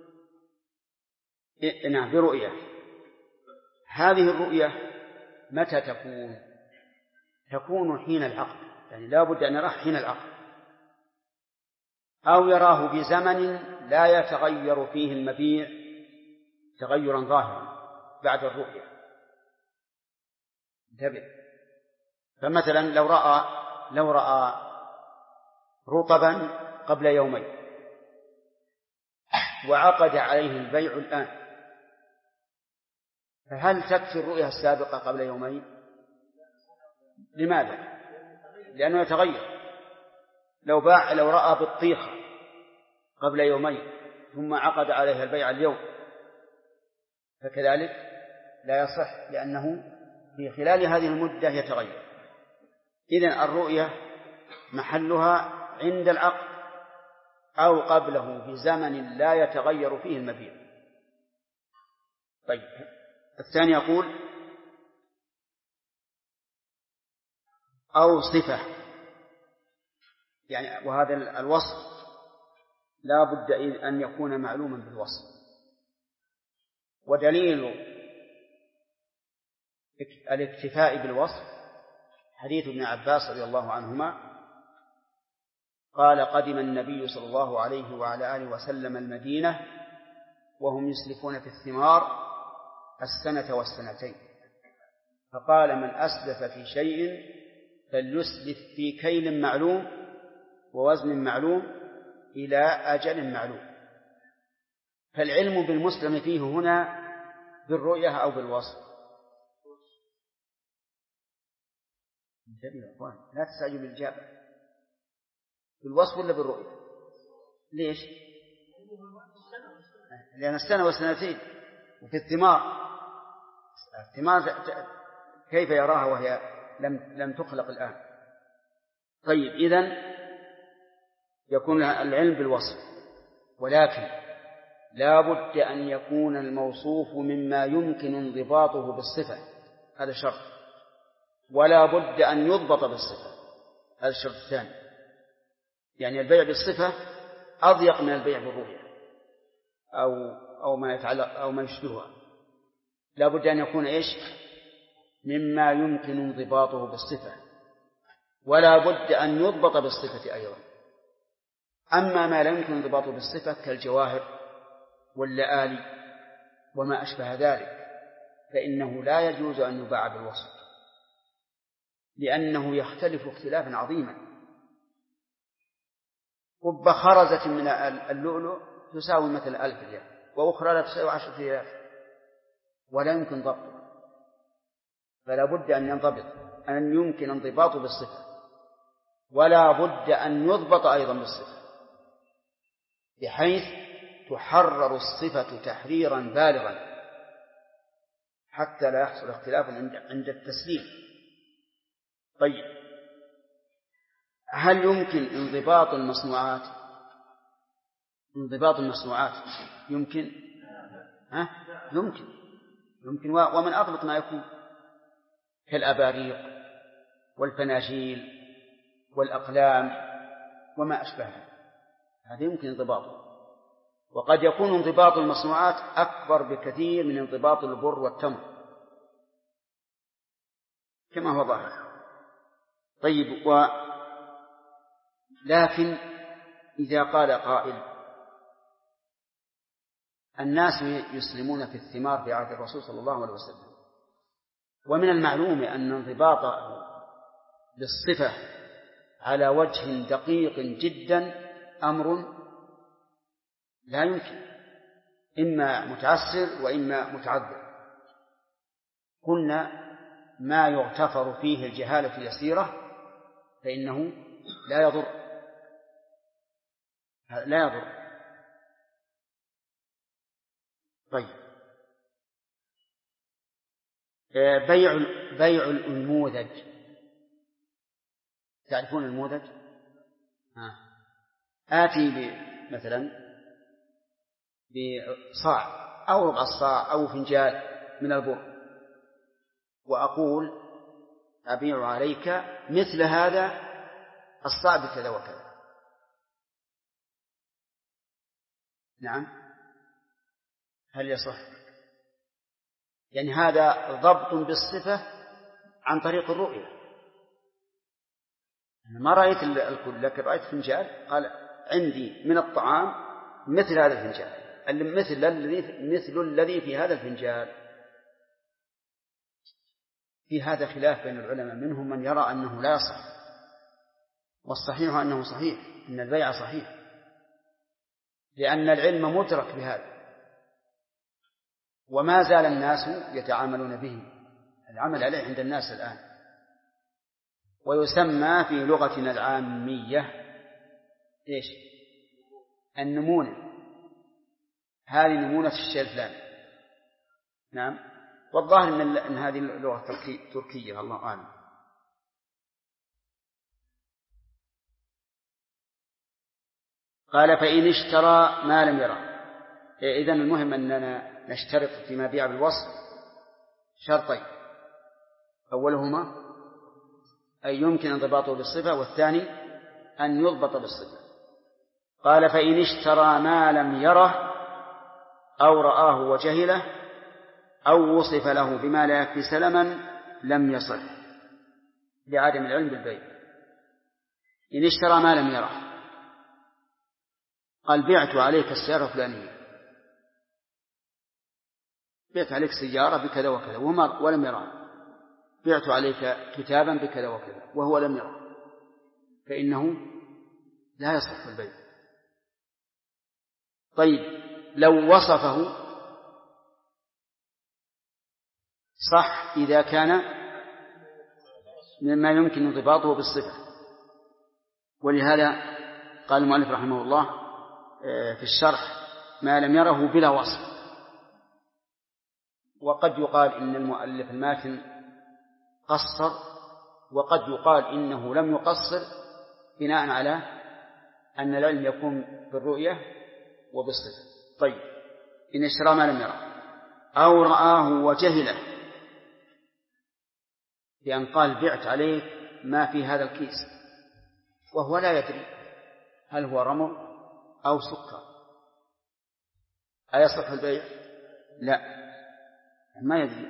نعم برؤية. هذه الرؤية متى تكون حين العقد، يعني لا بد أن يراه حين العقد، أو يراه بزمن لا يتغير فيه المبيع تغيرا ظاهرا بعد الرؤية. انتبه، فمثلا لو رأى رطبا قبل يومين وعقد عليه البيع الآن، فهل تكفي الرؤية السابقة قبل يومين؟ لماذا؟ لأنه يتغير. لو رأى بطيخة قبل يومين ثم عقد عليها البيع اليوم فكذلك لا يصح، لأنه في خلال هذه المدة يتغير. إذن الرؤية محلها عند العقد أو قبله بزمن لا يتغير فيه المبيع. طيب، الثاني يقول أو صفة، يعني وهذا الوصف لا بد أن يكون معلوما بالوصف. ودليل الاكتفاء بالوصف حديث ابن عباس رضي الله عنهما قال: قدم النبي صلى الله عليه وعلى آله وسلم المدينة وهم يسلفون في الثمار السنة والسنتين، فقال: من أسلف في شيء فليسلف في كيل معلوم ووزن معلوم إلى أجل معلوم. فالعلم بالمسلم فيه هنا بالرؤية أو بالوصف؟ انتبهوا يا أخوان، لا تستعجلوا بالإجابة. بالوصف ولا بالرؤية؟ ليش؟ لأن السنة والسنتين. وفي الثمار كيف يراها وهي لم تخلق الآن؟ طيب، إذن يكون العلم بالوصف، ولكن لا بد أن يكون الموصوف مما يمكن انضباطه بالصفة، هذا شرط، ولا بد أن يضبط بالصفة، هذا الشرط الثاني. يعني البيع بالصفة أضيق من البيع بالرؤية أو ما يتعلق أو ما يشبهها. لا بد أن يكون إيش؟ مما يمكن انضباطه بالصفة، ولا بد أن يضبط بالصفة أيضا. أما ما لا يمكن انضباطه بالصفة كالجواهر واللآلي وما أشبه ذلك، فإنه لا يجوز أن يباع بالوصف، لأنه يختلف اختلافا عظيما. قبة خرزة من اللؤلؤ تساوي مثل 1000 ريال، وأخرى لا تساوي 10 ريال، ولا يمكن ضبطه. فلا بد أن يمكن انضباطه بالصفة، ولا بد أن يضبط أيضا بالصفة، بحيث تحرر الصفة تحريرا بالغا حتى لا يحصل اختلاف عند التسليم. طيب، هل يمكن انضباط المصنوعات؟ انضباط المصنوعات يمكن؟ يمكن، ومن أضبط ما يكون كالأباريق والفناجيل والأقلام وما أشبهها، هذا يمكن انضباطه. وقد يكون انضباط المصنوعات أكبر بكثير من انضباط البر والتمر كما هو ظاهر. طيب، لكن إذا قال قائل الناس يسلمون في الثمار في عهد الرسول صلى الله عليه وسلم، ومن المعلوم أن انضباط بالصفة على وجه دقيق جدا أمر لا يمكن، إما متعسر وإما متعذر. قلنا ما يغتفر فيه الجهالة اليسيرة فإنه لا يضر. طيب، بيع النموذج، تعرفون النموذج؟ آتي مثلا بصاع أو ربع الصاع أو فنجان من البر، وأقول أبيع عليك مثل هذا الصاع بكذا وكذا. نعم، هل يصح؟ يعني هذا ضبط بالصفة عن طريق الرؤية. ما رأيت الكل، لكن رأيت فنجان، قال عندي من الطعام مثل هذا الفنجان، مثل الذي في هذا الفنجان. في هذا خلاف بين العلماء، منهم من يرى أنه لا يصح، والصحيح أنه صحيح، إن البيع صحيح، لأن العلم مدرك بهذا، وما زال الناس يتعاملون به، العمل عليه عند الناس الآن، ويسمى في لغتنا العامية إيش؟ النمونة. هذه نمونة الشيء الفلاني. نعم، والظاهر أن هذه اللغة تركية، الله أعلم. قال فإن اشترى ما لم يره. إذن المهم أننا نشترط فيما بيع بالوصف شرطين، أولهما أن يمكن انضباطه بالصفة، والثاني أن يضبط بالصفة. قال فإن اشترى ما لم يره أو رآه وجهله أو وصف له بما لا يكفي سلما لم يصح لعدم العلم بالبيع. إن اشترى ما لم يره، قال بعت عليك السيارة الفلانية، بعت عليك سيارة بكذا وكذا ولم يرها، بعت عليك كتابا بكذا وكذا وهو لم يره، فإنه لا يصح البيع. طيب، لو وصفه صح إذا كان مما يمكن انضباطه بالصفة. ولهذا قال المؤلف رحمه الله في الشرح ما لم يره بلا وصف. وقد يقال إن المؤلف الماتن قصر، وقد يقال إنه لم يقصر بناء على أن العلم يكون بالرؤية وبالصفة. طيب، إن اشترى ما لم يره أو رآه وجهله، بأن قال بعت عليك ما في هذا الكيس وهو لا يدري هل هو رمل أو سكر، أيصح البيع؟ لا، ما يدري.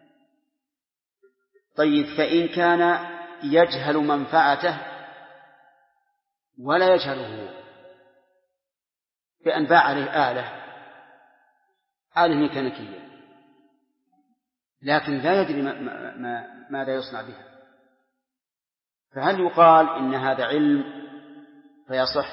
طيب، فإن كان يجهل منفعته ولا يجهله، بأن باع عليه آلة آلة ميكانيكية، لكن لا يدري ماذا يصنع بها، فهل يقال إن هذا علم فيصح،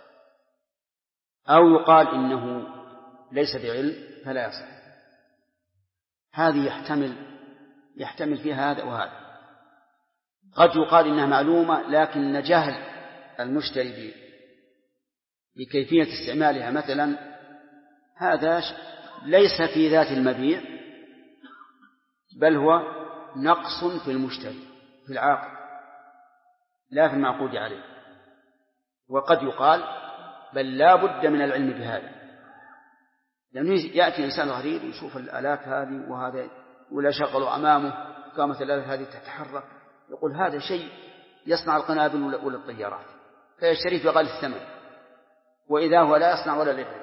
أو يقال إنه ليس بعلم فلا يصح؟ هذه يحتمل فيها هذا وهذا. قد يقال إنها معلومة لكن جهل المشتري بكيفية استعمالها مثلا، هذا ليس في ذات المبيع، بل هو نقص في المشتري في العاقد لا في المعقود عليه. وقد يقال بل لا بد من العلم بهذا، لأنه يأتي إنسان غريب يشوف الآلات هذه وهذا، ولا شغلوا أمامه قامت الآلات هذه تتحرك، يقول هذا شيء يصنع القنابل ولا الطيارات، فيشتريه بغالي الثمن، وإذا هو لا يصنع ولا لغيره،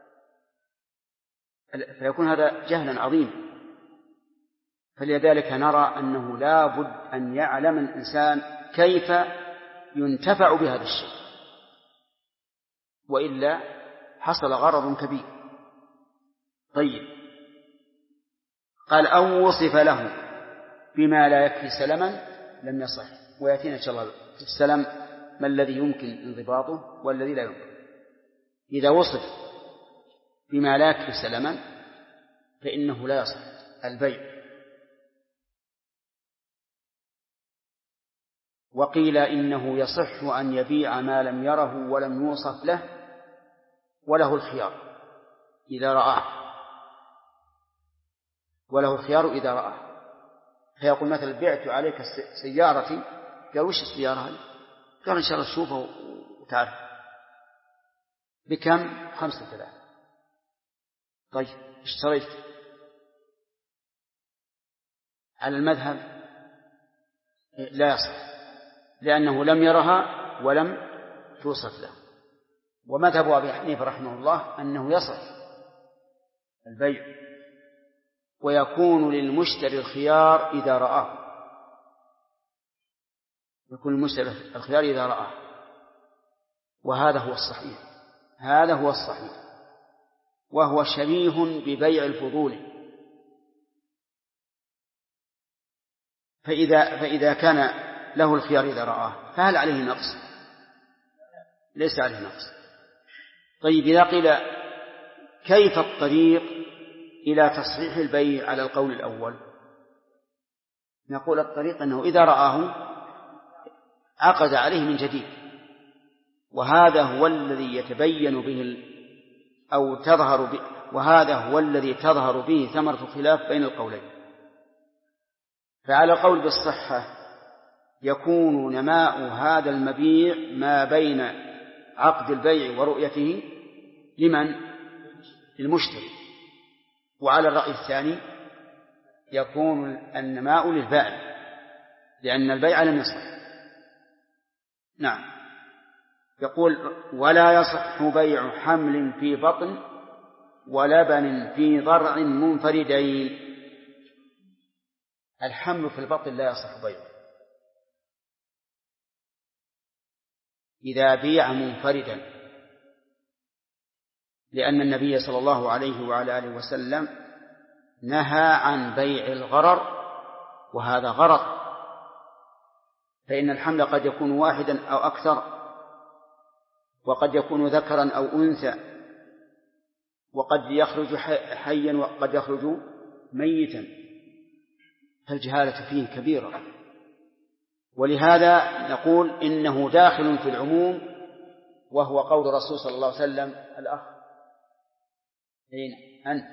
فيكون هذا جهلا عظيما. فلذلك نرى أنه لا بد أن يعلم الإنسان كيف ينتفع بهذا الشيء، وإلا حصل غرض كبير. طيب، قال أو وصف له بما لا يكفي سلما لم يصح، ويأتينا إن شاء الله في السلم ما الذي يمكن انضباطه والذي لا يمكن. إذا وصف بما لا يكفي سلما فإنه لا يصح البيع. وقيل إنه يصح أن يبيع ما لم يره ولم يوصف له وله الخيار إذا رآه، وله الخيار إذا رآه. فيقول مثلا بعت عليك سيارتي، قال وش السيارة هذه؟ قال إن شاء الله تشوفها وتعرف. بكم؟ 5,000. طيب اشتريت. على المذهب لا يصح، لأنه لم يرها ولم توصف له. ومذهب أبي حنيفة رحمه الله أنه يصح البيع، ويكون للمشتري الخيار إذا رآه، يكون المشتري الخيار إذا رآه، وهذا هو الصحيح، هذا هو الصحيح، وهو شبيه ببيع الفضول. فإذا كان له الخيار إذا رآه فهل عليه نقص؟ ليس عليه نقص. طيب، إذا قيل كيف الطريق إلى تصحيح البيع على القول الأول؟ نقول الطريق أنه إذا رآه عقد عليه من جديد، وهذا هو الذي يتبين به أو تظهر به، وهذا هو الذي تظهر به ثمرة الخلاف بين القولين. فعلى قول بالصحة يكون نماء هذا المبيع ما بين عقد البيع ورؤيته لمن؟ للمشتري. وعلى الرأي الثاني يكون النماء للبائع، لأن البيع لم يصح. نعم. يقول ولا يصح بيع حمل في بطن ولبن في ضرع منفردين. الحمل في البطن لا يصح بيعه إذا بيع منفردا، لأن النبي صلى الله عليه وعلى آله وسلم نهى عن بيع الغرر، وهذا غرر، فإن الحمل قد يكون واحدا أو أكثر، وقد يكون ذكرا أو أنثى، وقد يخرج حيا وقد يخرج ميتا، فالجهالة فيه كبيرة. ولهذا نقول إنه داخل في العموم، وهو قول الرسول صلى الله عليه وسلم الأخ أنت،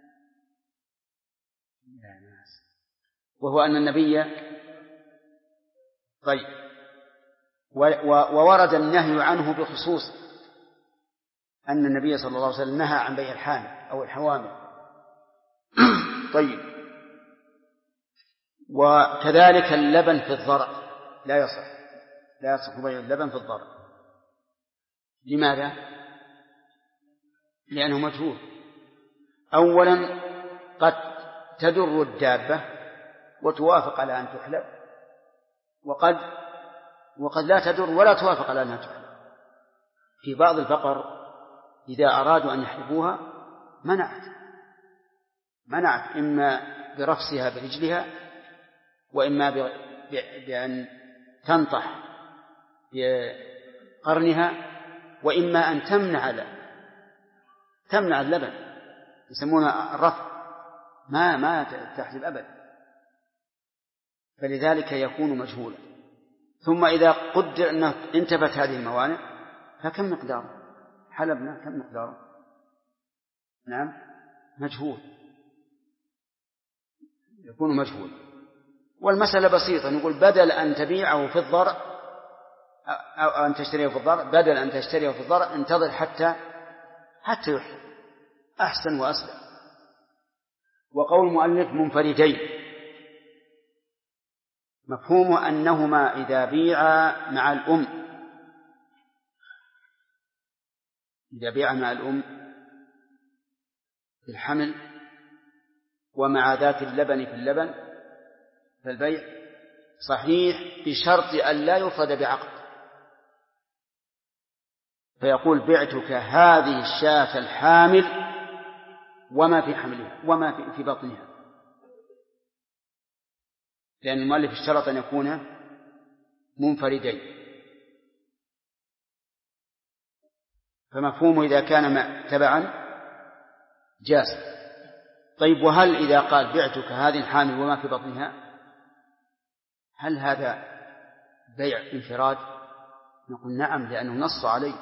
وهو أن النبي طيب، وورد النهي عنه بخصوص أن النبي صلى الله عليه وسلم نهى عن بيع الحامل أو الحوامل. طيب، وكذلك اللبن في الضرع لا يصح بيع اللبن في الضرع. لماذا؟ لأنه مجهول. أولا قد تدر الدابة وتوافق على أن تحلب، وقد لا تدر ولا توافق على أنها تحلب. في بعض البقر إذا أرادوا أن يحلبوها منعت، منعت إما برفسها برجلها، وإما بأن تنطح بقرنها، وإما أن تمنع اللبن، يسمونها الرفع، ما تحجب أبدا، فلذلك يكون مجهولا. ثم إذا قدر أنه انتفت هذه الموانع فكم مقداره؟ حلبنا كم مقداره؟ نعم مجهول، يكون مجهول. والمسألة بسيطة، نقول بدل أن تبيعه في الضرع أو أن تشتريه في الضرع، بدل أن تشتريه في الضرع انتظر حتى يحلب، أحسن وأسلم. وقول المؤلف منفردين مفهومه أنهما إذا بيعا مع الأم في الحمل ومع ذات اللبن في اللبن فالبيع صحيح بشرط أن لا يفرد بعقد، فيقول بعتك هذه الشاة الحامل وما في حملها وما في بطنها، لأن المؤلف اشترط أن يكون منفردين، فمفهومه إذا كان تبعا جاز. طيب وهل إذا قال بعتك هذه الحامل وما في بطنها، هل هذا بيع انفراد؟ نقول نعم، لأنه نص عليه،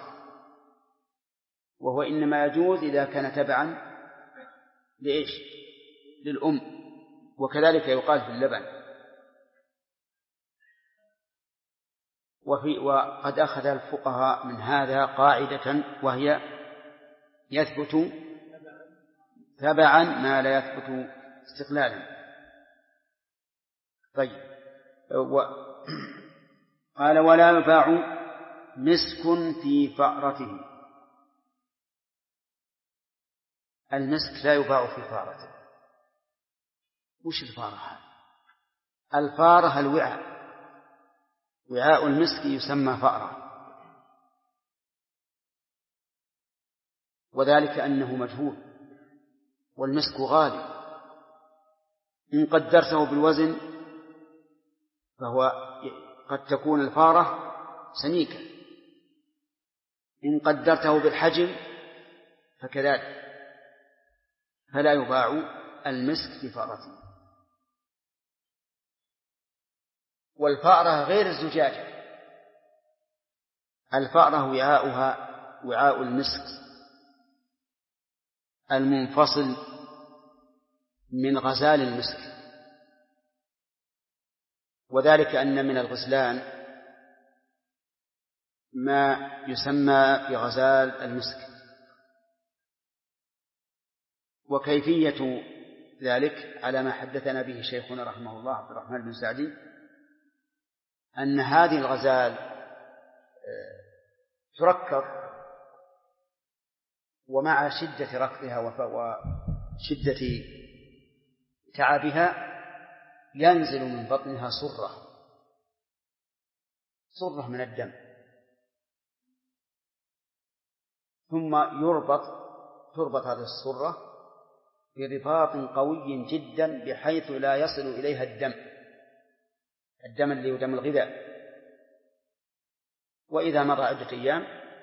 وهو إنما يجوز إذا كان تبعا لإيش؟ للأم. وكذلك يقال في اللبن. وقد أخذ الفقهاء من هذا قاعدة، وهي يثبت تبعا ما لا يثبت استقلالا. طيب قال ولا يباع مسك في فأرته. المسك لا يباع في فأرته. وش الفارة؟ الفارة الوعاء، وعاء المسك يسمى فأرة، وذلك أنه مجهول، والمسك غالي، إن قدرته بالوزن فهو قد تكون الفارة سميكة، إن قدرته بالحجم فكذلك، فلا يباع المسك في فأرته. والفأرة غير الزجاجة، الفأرة وعاؤها وعاء المسك المنفصل من غزال المسك، وذلك أن من الغزلان ما يسمى بغزال المسك. وكيفية ذلك على ما حدثنا به شيخنا رحمه الله عبد الرحمن بن سعدي، أن هذه الغزال تركب، ومع شدة ركضها وشدة تعبها ينزل من بطنها صرة من الدم، ثم تربط هذه الصرة برباط قوي جدا بحيث لا يصل إليها الدم اللي هو دم الغذاء. وإذا مضى عدة أيام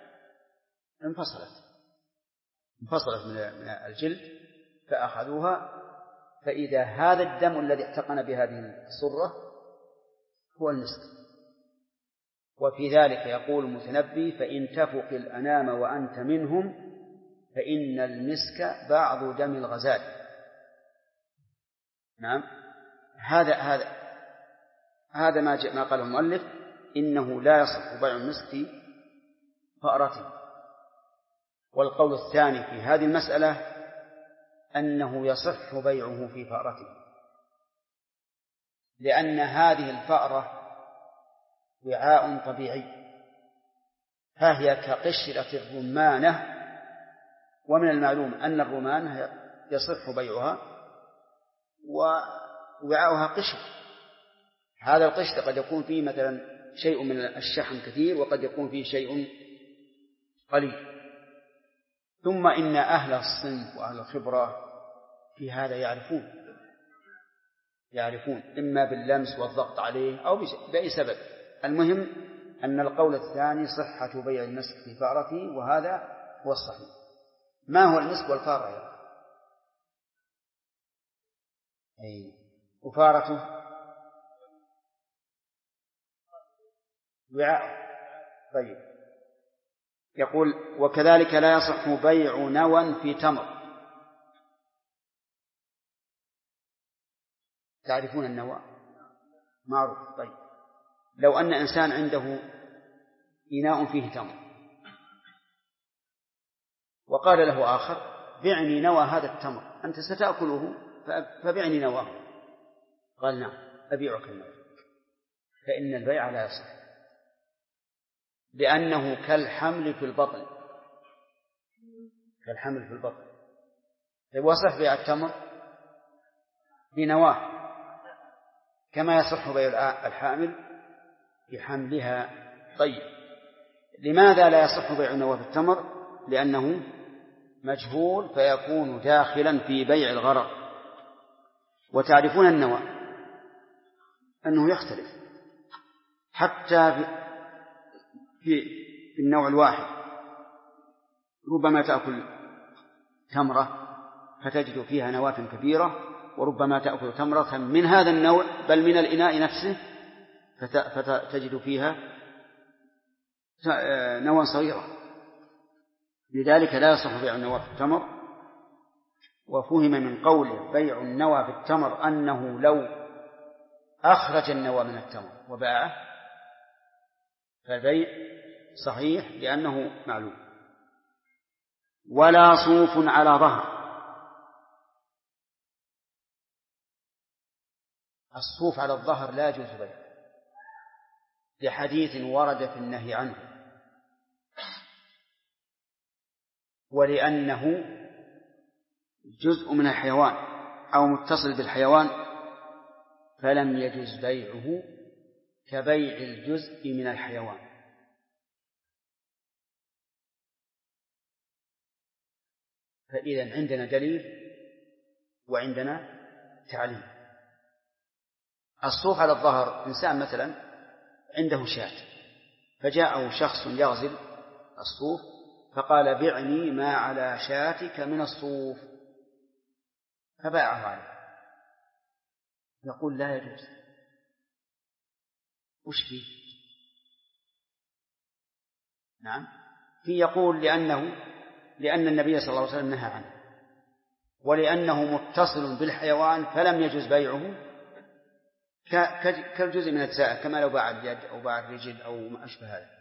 انفصلت من الجلد، فأخذوها، فإذا هذا الدم الذي احتقن بهذه الصرة هو المسك. وفي ذلك يقول المتنبي فإن تفق الأنام وأنت منهم فإن المسك بعض دم الغزال. نعم، هذا ما قاله المؤلف، إنه لا يصح بيع المسك في فأرته. والقول الثاني في هذه المسألة أنه يصح بيعه في فأرته، لأن هذه الفأرة وعاء طبيعي، فهي كقشرة الرمانة، ومن المعلوم أن الرمانة يصح بيعها ووعاؤها قشر. هذا القشر قد يكون فيه مثلا شيء من الشحم كثير، وقد يكون فيه شيء قليل. ثم إن أهل الصنف وأهل الخبرة في هذا يعرفون إما باللمس والضغط عليه أو بأي سبب. المهم أن القول الثاني صحة بيع المسك في فأرته، وهذا هو الصحيح. ما هو المسك والفارة يا أخي؟ وفارته وعاء. طيب، يقول وكذلك لا يصح بيع نوى في تمر. تعرفون النوى معروف. طيب، لو أن إنسان عنده إناء فيه تمر وقال له آخر بعني نوى هذا التمر، أنت ستأكله فبعني نواه. قال نعم أبيعك النوى، فإن البيع لا يصح، لأنه كالحمل في البطن. وصح بيع التمر بنواه كما يصح بيع الحامل بحملها. طيب، لماذا لا يصح بيع النوى بالتمر؟ لأنه مجهول فيكون داخلا في بيع الغرر. وتعرفون النوى أنه يختلف حتى في النوع الواحد، ربما تأكل تمرة فتجد فيها نواة كبيرة، وربما تأكل تمرة من هذا النوع بل من الإناء نفسه فتجد فيها نواة صغيرة. لذلك لا يصح بيع النوى في التمر. وفهم من قوله بيع النوى في التمر أنه لو أخرج النوى من التمر وباعه فالبيع صحيح لأنه معلوم. ولا صوف على ظهر. الصوف على الظهر لا يجوز بيعه لحديث ورد في النهي عنه، ولأنه جزء من الحيوان أو متصل بالحيوان فلم يجوز بيعه كبيع الجزء من الحيوان. فإذا عندنا دليل وعندنا تعليم. الصوف على الظهر، إنسان مثلا عنده شاة فجاءه شخص يغزل الصوف فقال بعني ما على شاتك من الصوف، فباعه عليه. يقول لا يجوز. وش فيه؟ نعم فيه، يقول لأن النبي صلى الله عليه وسلم نهى عنه، ولأنه متصل بالحيوان فلم يجوز بيعه كالجزء من أجزائه، كما لو باع اليد أو باع الرجل أو ما أشبه هذا.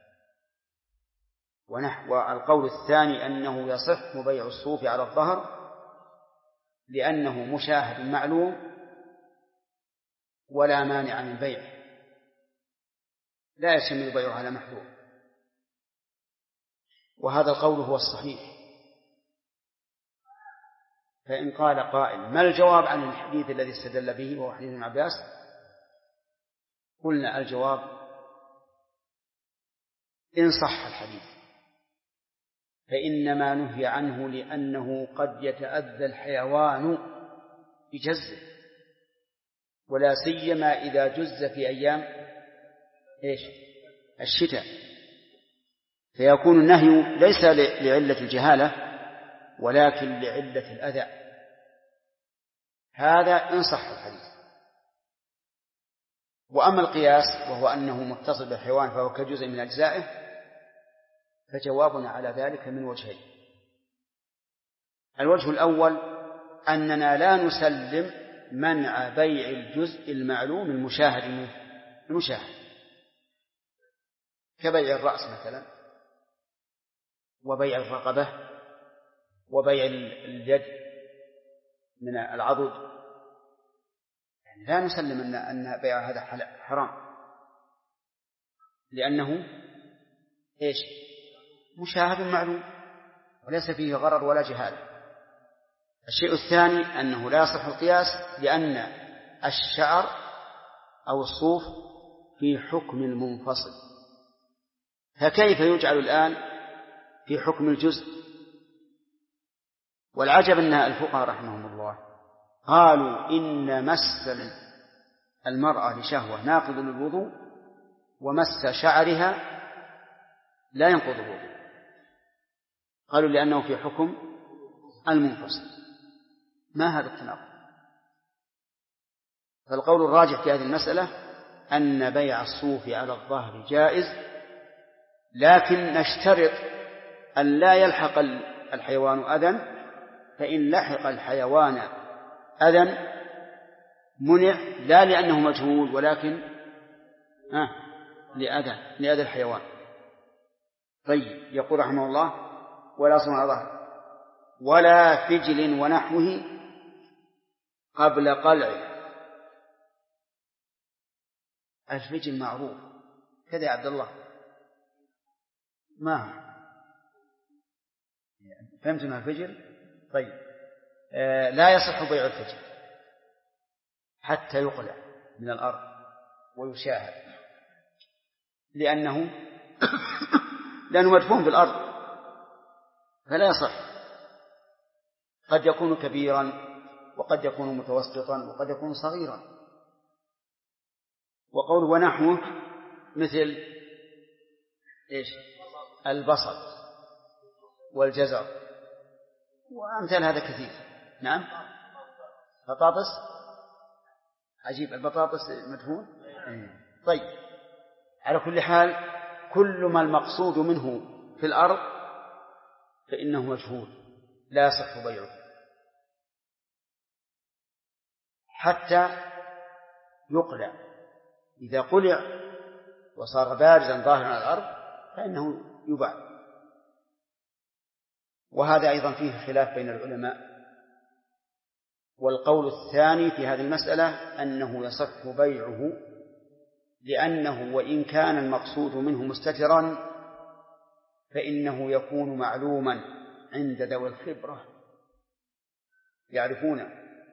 والقول الثاني أنه يصح بيع الصوف على الظهر لأنه مشاهد معلوم ولا مانع من بيعه، لا يشمل بيعه على محذور. وهذا القول هو الصحيح. فإن قال قائل ما الجواب عن الحديث الذي استدل به وهو حديث ابن عباس؟ قلنا الجواب إن صح الحديث فإنما نهي عنه لأنه قد يتأذى الحيوان بجزه، ولا سيما إذا جز في أيام الشتاء، فيكون النهي ليس لعلة الجهالة ولكن لعلة الأذى. هذا إن صح الحديث. وأما القياس وهو أنه متصل بالحيوان فهو كجزء من أجزائه فجوابنا على ذلك من وجهين. الوجه الأول أننا لا نسلم منع بيع الجزء المعلوم المشاهد كبيع الرأس مثلا وبيع الرقبة وبيع اليد من العضد، يعني لا نسلم أن بيع هذا حرام لأنه مشاهد معلوم وليس فيه غرر ولا جهالة. الشيء الثاني أنه لا يصح القياس لأن الشعر أو الصوف في حكم المنفصل، فكيف يجعل الآن في حكم الجزء؟ والعجب أن الفقهاء رحمهم الله قالوا إن مس المرأة لشهوة ناقض للوضوء، ومس شعرها لا ينقض الوضوء. قالوا لأنه في حكم المنفصل. ما هذا التناقض؟ فالقول الراجح في هذه المسألة أن بيع الصوف على الظهر جائز، لكن نشترط أن لا يلحق الحيوان أذى، فإن لحق الحيوان أذى منع، لا لأنه مجهول ولكن لأذى الحيوان. طيب، يقول رحمه الله: ولا صنع ظهر ولا فجل ونحوه قبل قلعه. الفجل معروف كذا يا عبد الله، ما فهمتم الفجل؟ طيب، لا يصح بيع الفجل حتى يقلع من الأرض ويشاهد، لأنه مدفون في الأرض فلا يصح. قد يكون كبيرا وقد يكون متوسطا وقد يكون صغيرا. وقوله ونحوه مثل إيش؟ البصل والجزر وأمثال هذا كثير. نعم، بطاطس، عجيب، البطاطس مدفون. طيب، على كل حال كل ما المقصود منه في الأرض فإنه مجهول لا يصح بيعه حتى يقلع. إذا قلع وصار بارزا ظاهرا على الأرض فإنه يباع. وهذا أيضا فيه خلاف بين العلماء. والقول الثاني في هذه المسألة أنه يصح بيعه، لأنه وإن كان المقصود منه مستترا فإنه يكون معلوما عند ذوي الخبرة يعرفونه،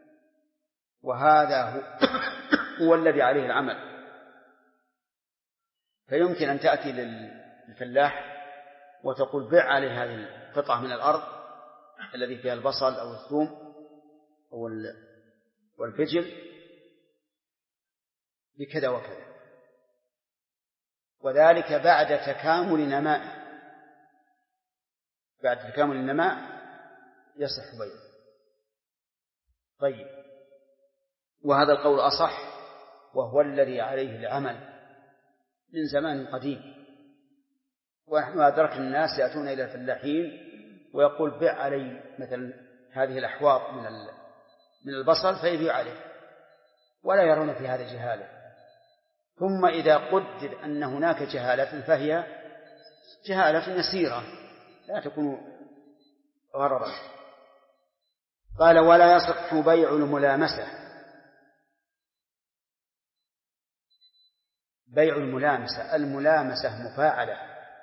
وهذا هو الذي عليه العمل. فيمكن أن تأتي للفلاح وتقول: بع عليه هذه القطعة من الأرض الذي فيها البصل أو الثوم أو والفجل بكذا وكذا، وذلك بعد تكامل نمائه. بعد تكامل النماء يصح بيعه. طيب، وهذا القول أصح، وهو الذي عليه العمل من زمان قديم. ونحن أدركنا الناس يأتون إلى الفلاحين ويقول: بع علي مثلا هذه الأحواض من البصل، فيبيع عليه ولا يرون في هذا جهالة. ثم إذا قدر أن هناك جهالة فهي جهالة يسيرة لا تكون غررا. قال: ولا يصح بيع الملامسة. بيع الملامسة مفاعلة،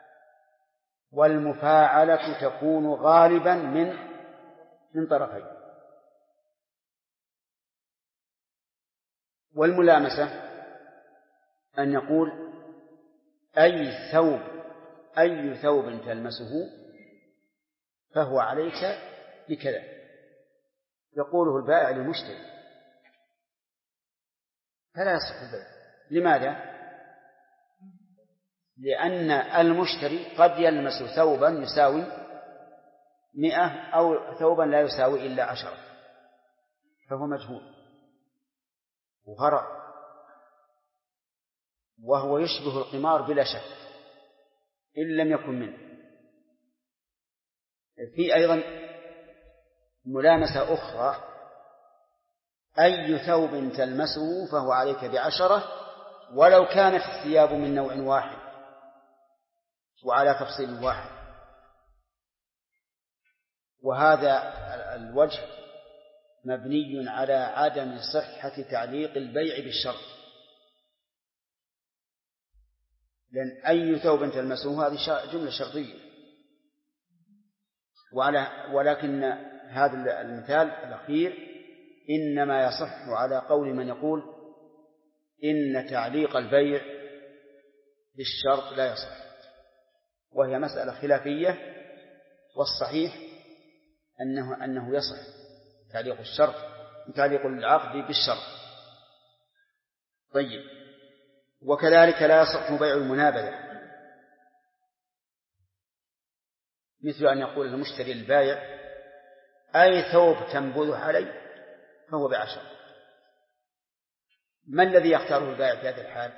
والمفاعلة تكون غالبا من طرفين. والملامسة أن يقول: أي ثوب تلمسه فهو عليك بكذا، يقوله البائع للمشتري، فلا يصح البيع. لماذا؟ لأن المشتري قد يلمس ثوبا يساوي 100 أو ثوبا لا يساوي إلا 10، فهو مجهول وغرر، وهو يشبه القمار بلا شك إن لم يكن منه. في أيضا ملامسة أخرى: أي ثوب تلمسه فهو عليك ب10 ولو كانت الثياب من نوع واحد وعلى تفصيل واحد. وهذا الوجه مبني على عدم صحة تعليق البيع بالشرط، لأن أي ثوب تلمسه هذه جملة شرطية. ولكن هذا المثال الأخير إنما يصح على قول من يقول إن تعليق البيع بالشرط لا يصح، وهي مسألة خلافية. والصحيح أنه يصح تعليق الشرط متعلق العقد بالشرط. طيب، وكذلك لا يصح بيع المنابذة، مثل أن يقول المشتري للبائع: أي ثوب تنبذه علي فهو ب10. ما الذي يختاره البائع في هذه الحال؟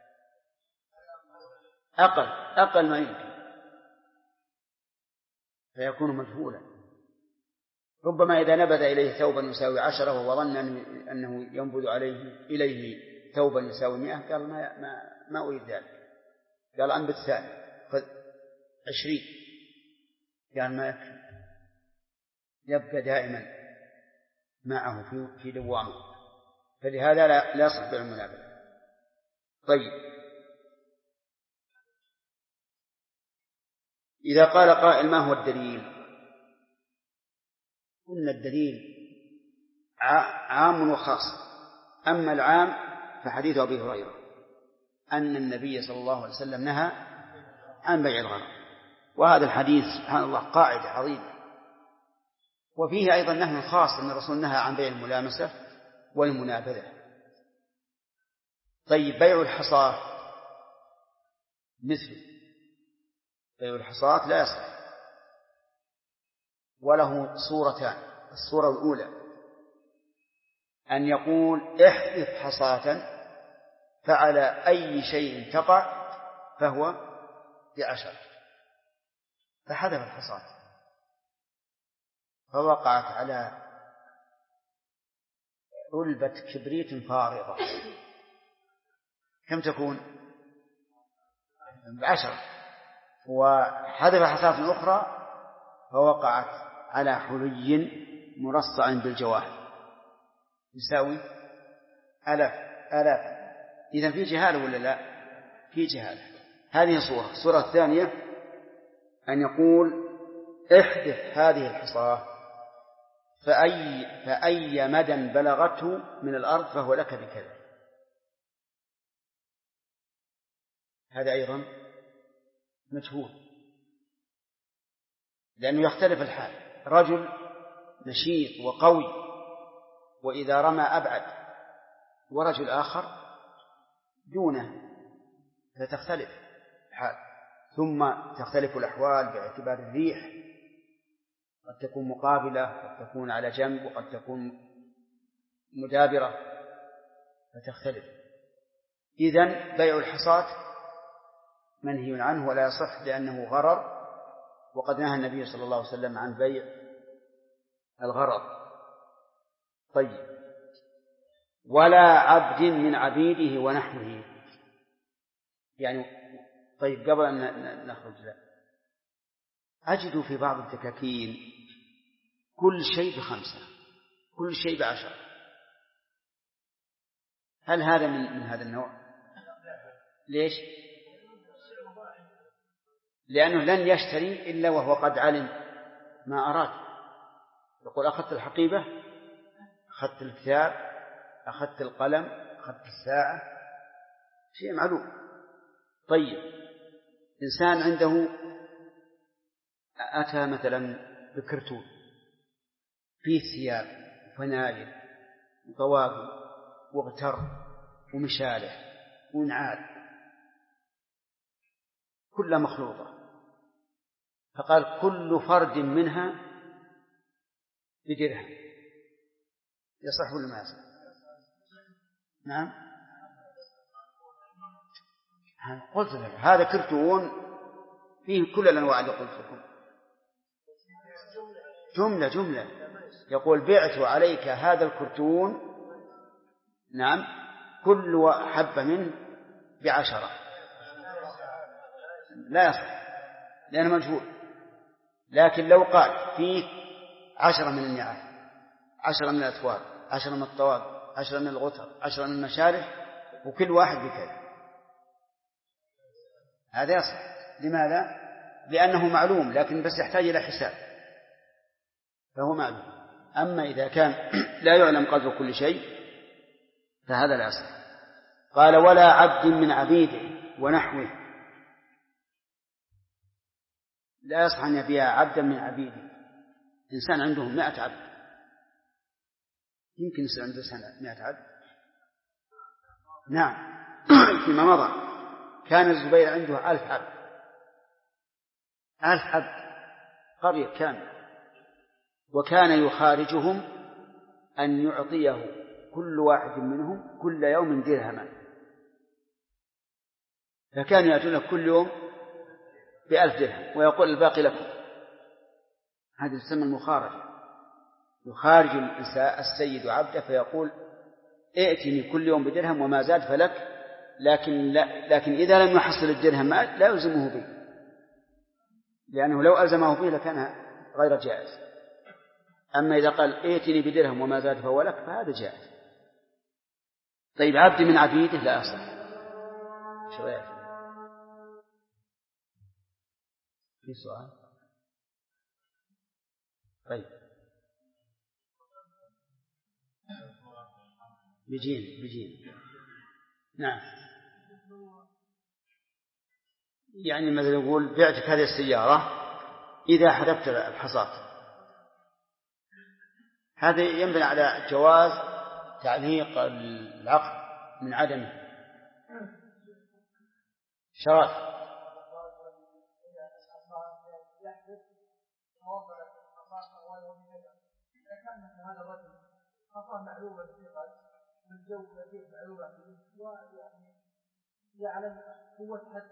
أقل ما يمكن، فيكون مجهولا. ربما إذا نبذ إليه ثوبا يساوي 10 وظن أنه ينبذ إليه ثوبا يساوي 100، قال ما أريد ذلك، قال أنبت ثاني، خذ 20، قال ما يكفي، يبقى دائما معه في دوامه، فلهذا لا يصح بيع المنابذة. طيب، إذا قال قائل: ما هو الدليل؟ قلنا الدليل عام وخاص. أما العام فحديث أبي هريرة أن النبي صلى الله عليه وسلم نهى عن بيع الغرر، وهذا الحديث سبحان الله قاعدة عظيمة. وفيه أيضا نهي خاص أن الرسول نهى عن بيع الملامسة والمنابذة. طيب، بيع الحصاة مثل بيع الحصاة لا يصح، وله صورتان. الصورة الأولى أن يقول: احذف حصاة، فعلى أي شيء تقع فهو ب10، فحذف الحصاة فوقعت على علبة كبريت فارغة، كم تكون؟ ب10. وحذف حصاة أخرى فوقعت على حلي مرصع بالجواهر يساوي آلاف. إذن في جهالة ولا لا؟ في جهالة. هذه صورة. الصورة الثانية أن يقول: احذف هذه الحصاة، فأي مدى بلغته من الأرض فهو لك بكذا. هذا أيضا مجهول، لأنه يختلف الحال. رجل نشيط وقوي وإذا رمى أبعد، ورجل آخر دونه، فتختلف الحال. ثم تختلف الأحوال باعتبار الريح، قد تكون مقابلة، قد تكون على جنب، وقد تكون مدابرة، فتختلف. إذن بيع الحصاة منهي عنه ولا يصح لأنه غرر، وقد نهى النبي صلى الله عليه وسلم عن بيع الغرر. طيب، ولا عبد من عبيده ونحوه، يعني طيب قبل أن نخرج له، أجد في بعض الدكاكين كل شيء ب5، كل شيء ب10. هل هذا من هذا النوع؟ ليش؟ لأنه لن يشتري إلا وهو قد علم ما أراد. يقول: أخذت الحقيبة، أخذت الكتاب، أخذت القلم، أخذت الساعة، شيء معلوم. طيب، إنسان عنده أتى مثلا بكرتون فيه ثياب وفنايل وطواقم واغتر ومشالح ونعال كلها مخلوطة، فقال: كل فرد منها ب1 درهم، يصح ولا ما يصح؟ نعم، قلت لك هذا كرتون فيه كل الأنواع اللي قلت لكم، جملة. يقول: بعت عليك هذا الكرتون، نعم، كل حبة منه ب10، لا يصح لأنه مجهول. لكن لو قال: فيه 10 من النعال، 10 من الأثواب، 10 من الطواق، 10 من الغتر، 10 من المشارح، وكل واحد بكذا، هذا يصح. لماذا؟ لأنه معلوم، لكن بس يحتاج إلى حساب، فهو معلوم. أما إذا كان لا يعلم قدر كل شيء فهذا لا يصح. قال: ولا عبد من عبيده ونحوه، لا يصح أن يبيع عبدا من عبيده. إنسان عندهم 100 عبد، يمكن يصير عنده سنة 100 عبد. نعم. فيما مضى كان الزبير عنده 1000 عبد، 1000 عبد، قرية كاملة، وكان يخارجهم أن يعطيه كل واحد منهم كل يوم درهما، فكان يأتون كل يوم ب1000 درهم ويقول الباقي لكم. هذا يسمى المخارجة. يخارج السيد عبده فيقول ائتني كل يوم بدرهم وما زاد فلك، لكن إذا لم يحصل الدرهم لا يلزمه به، لأنه لو ألزمه به لكان غير جائز. أما إذا قال ائتني بدرهم وما زاد فهو لك فهذا جائز. طيب عبد من عبيده لا يصح. شو رأيك؟ في سؤال؟ طيب بجيل. نعم. يعني مثلا يقول بعتك هذه السيارة إذا حذفت الحصاة، هذا ينبني على جواز تعليق العقد من عدمه. شرط
هذا الرجل خطأ معلومة في قلب الجو الذي معلومة فيه ويعني يعلم قوة حد.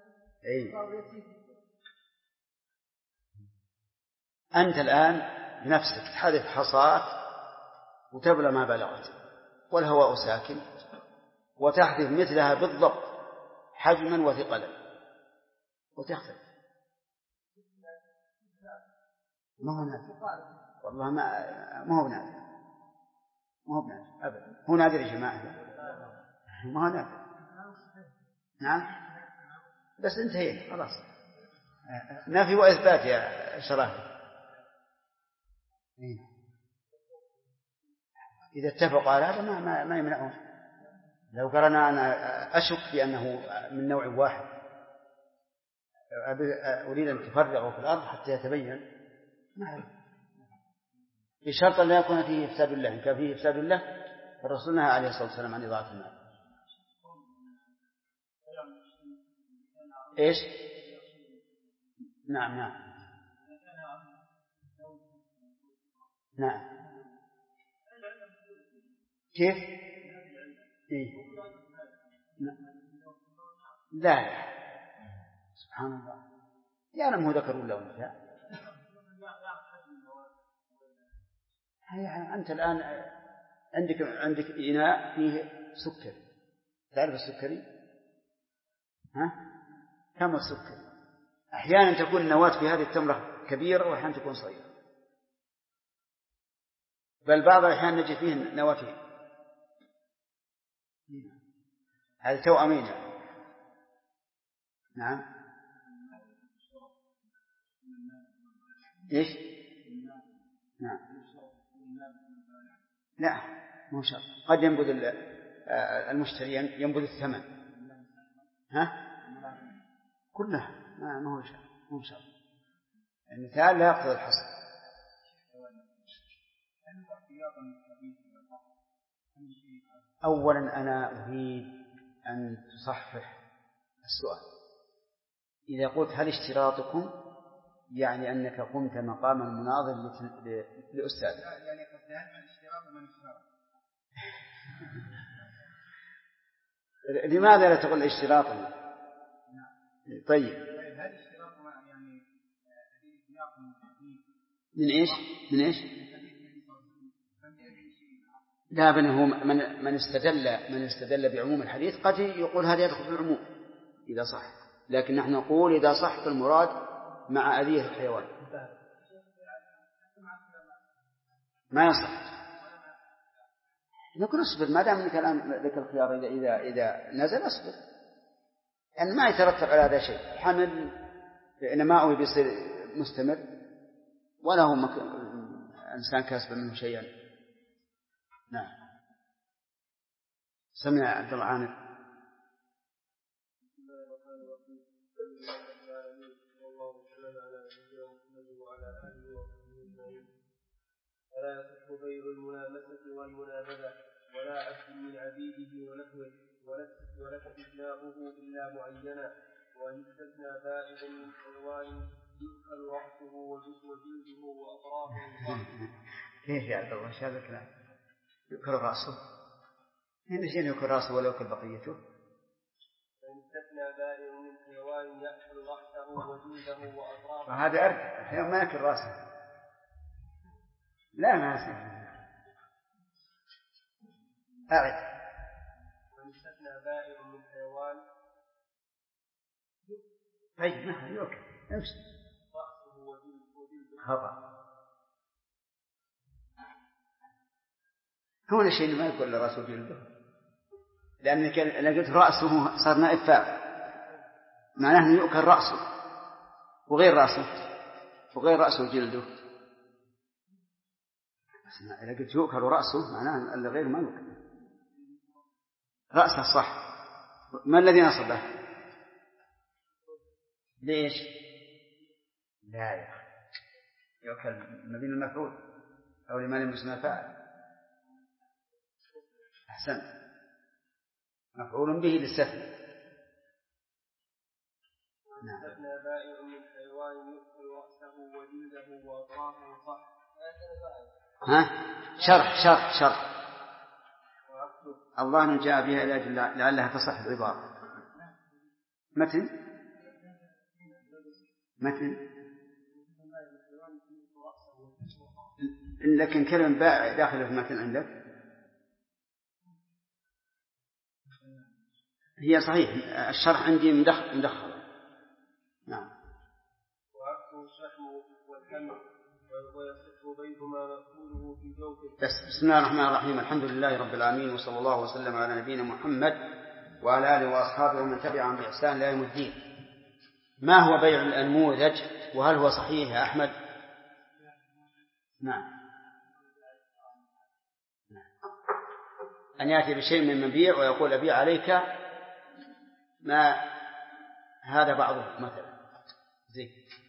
أنت الآن بنفسك تحدث حصاة وتبلغ ما بلغت والهواء ساكن، وتحدث مثلها بالضبط حجما وثقلا وتختلف. ما هو نادر والله، ما هو نادر، ما هو بنادر أبدا. هو نادر يا جماعة، ما هو نادر. نعم بس انتهيت خلاص، نفي وإثبات يا شرافي. إذا اتفقوا على هذا ما يمنعون. لو قرنا أنا أشك بأنه من نوع واحد، أريد أن تفرغوا في الأرض حتى يتبين، بشرط أن لا يكون فيه إفساد الله. إن كان فيه إفساد الله فالرسول نهى عليه الصلاة والسلام عن إضاعة المال. إيش؟ نعم كيف؟ إيه؟ لا سبحان الله، يعلم هو ذكر ولا أنثى. أنت الآن عندك إناء فيه سكر، تعرف السكري؟ كم السكر؟ أحيانا تكون النواة في هذه التمرة كبيرة وأحيانا تكون صغيرة، بل بعض الأحيان نجد فيه نوافذ. هذا توأمين. نعم. إيش؟ نعم. لا مو شرط، قد ينبذ المشتري ينبذ الثمن كلها، ما هو شرط. المثال لا يقتضي الحصر. أولا أنا أريد أن تصحح السؤال. إذا قلت هل اشتراطكم يعني أنك قمت مقام المناظر لأستاذ. يعني قد الاشتراط من اشتراط. لماذا لا تقول اشتراط؟ طيب هل اشتراط يعني من إيش؟ لا بل هو من استدل بعموم الحديث قد يقول هذا يدخل في العموم إذا صح، لكن نحن نقول إذا صح فالمراد مع أذية الحيوان ما يصح. نقول اصبر ما دام انك الآن لك الخيار، إذا نزل اصبر، يعني ما يترتب على هذا شيء. حمل إن ماءه بيصير مستمر ولا هو إنسان كاسب منه شيئا. نعم. سمع عبد الله عامر.
فلا يصح بيع الملامسة والمنابذة ولا عبد من عبيده ونحوه ولا استثناؤه إلا معينا، وأن يستثنى بائع من حيوان يؤكل رأسه وجلده وأطرافه.
كيف يا عبد الله هذا الكلام؟ يؤكل رأسه؟ هنا شيء يؤكل رأسه ولا يؤكل بقيته؟
وأن يستثنى بائع من حيوان يأكل رأسه وجلده وأطرافه.
وهذا أرد الحيوان ما يأكل رأسه. لا ما أسمع. أعد.
وأن يستثنى بائع من حيوان.
طيب ما يؤكل امشي.
رأسه وجلده.
خطأ. هنا شيء ما يقول رأسه وجلده، لأنك لقيت رأسه صار نائب فاعل، معناه أنه يؤكل رأسه وغير رأسه وجلده. إذا قلت يؤكل رأسه معناه أن الغير ما يؤكل رأسه صح. ما الذي نصبه؟ ليش؟ لا يا أخي يؤكل مبين المفعول أو لما لم يسمى فاعل. أحسن، مفعول به للسفن.
استثنى بائع من حيوان يؤكل رأسه وجلده وأطرافه صح.
ها شرح الله جاء بها لعلها تصح العبارة. متن لكن كلمة بائع داخل في المتن عندك هي صحيح. الشرح عندي مدخل. نعم.
وعكسه الشحم والحمل ويصح بينهما مأكوله في جوفه.
بسم الله الرحمن الرحيم. الحمد لله رب العالمين، وصلى الله وسلم على نبينا محمد وعلى آله وأصحابه ومن تبعهم بإحسان إلى يوم الدين. ما هو بيع النموذج وهل هو صحيح يا أحمد؟ نعم. أن يأتي بشيء من مبيع ويقول أبيع عليك ما هذا بعضه مثلا زي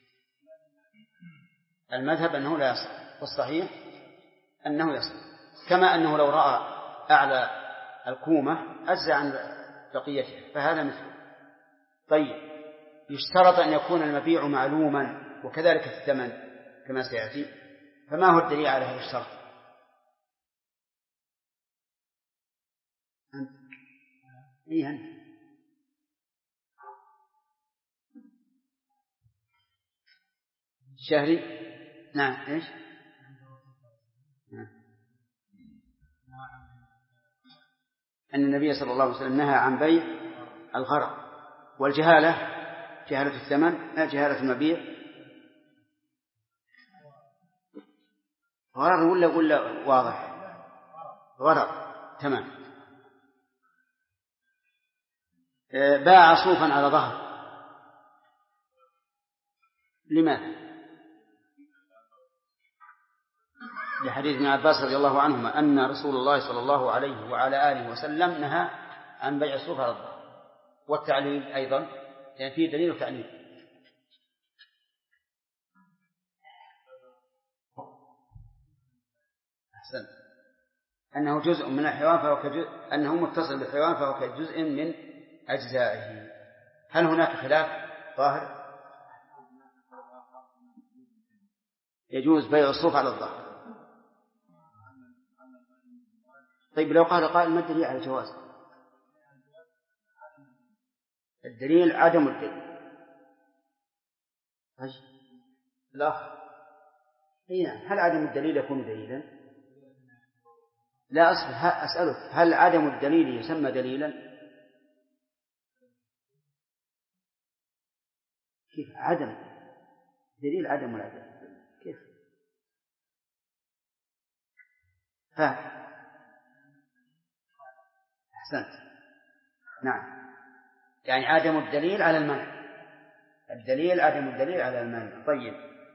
المذهب أنه لا يصح، والصحيح أنه يصح، كما أنه لو رأى أعلى الكومة أجزى عن بقيته فهذا مثله. طيب يشترط أن يكون المبيع معلوما وكذلك الثمن كما سيأتي، فما هو الدليل على هذا الشرط؟ أنت شهري. نعم. إيش؟ أن النبي صلى الله عليه وسلم نهى عن بيع الغرر والجهالة، جهالة الثمن لا جهالة المبيع. غرر ولا واضح؟ غرر تمام. باع صوفا على ظهر، لماذا؟ لحديث ابن عباس رضي الله عنهما أن رسول الله صلى الله عليه وعلى آله وسلم نهى عن بيع الصوف على الظهر. والتعليل أيضا يعني فيه دليل وتعليل. أحسن. أنه جزء من الحيوان فهو كجزء، أنه متصل بالحيوان فهو كجزء من أجزائه. هل هناك خلاف ظاهر؟ يجوز بيع الصوف على الظهر. طيب لو قال قائل ما الدليل على الجواز؟ الدليل عدم الدليل. لا هل عدم الدليل يكون دليلا؟ لا أسألك هل عدم الدليل يسمى دليلا؟ كيف عدم دليل؟ عدم ولا دليل كيف؟ أحسنت. نعم، يعني عدم الدليل على المنع. الدليل عدم الدليل على المنع. طيب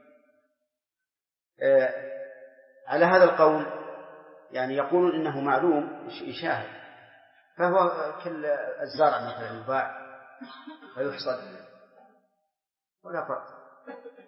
على هذا القول يعني يقولون إنه معلوم يشاهد، فهو كل الزرع مثلا يباع ويحصد ولا فرق.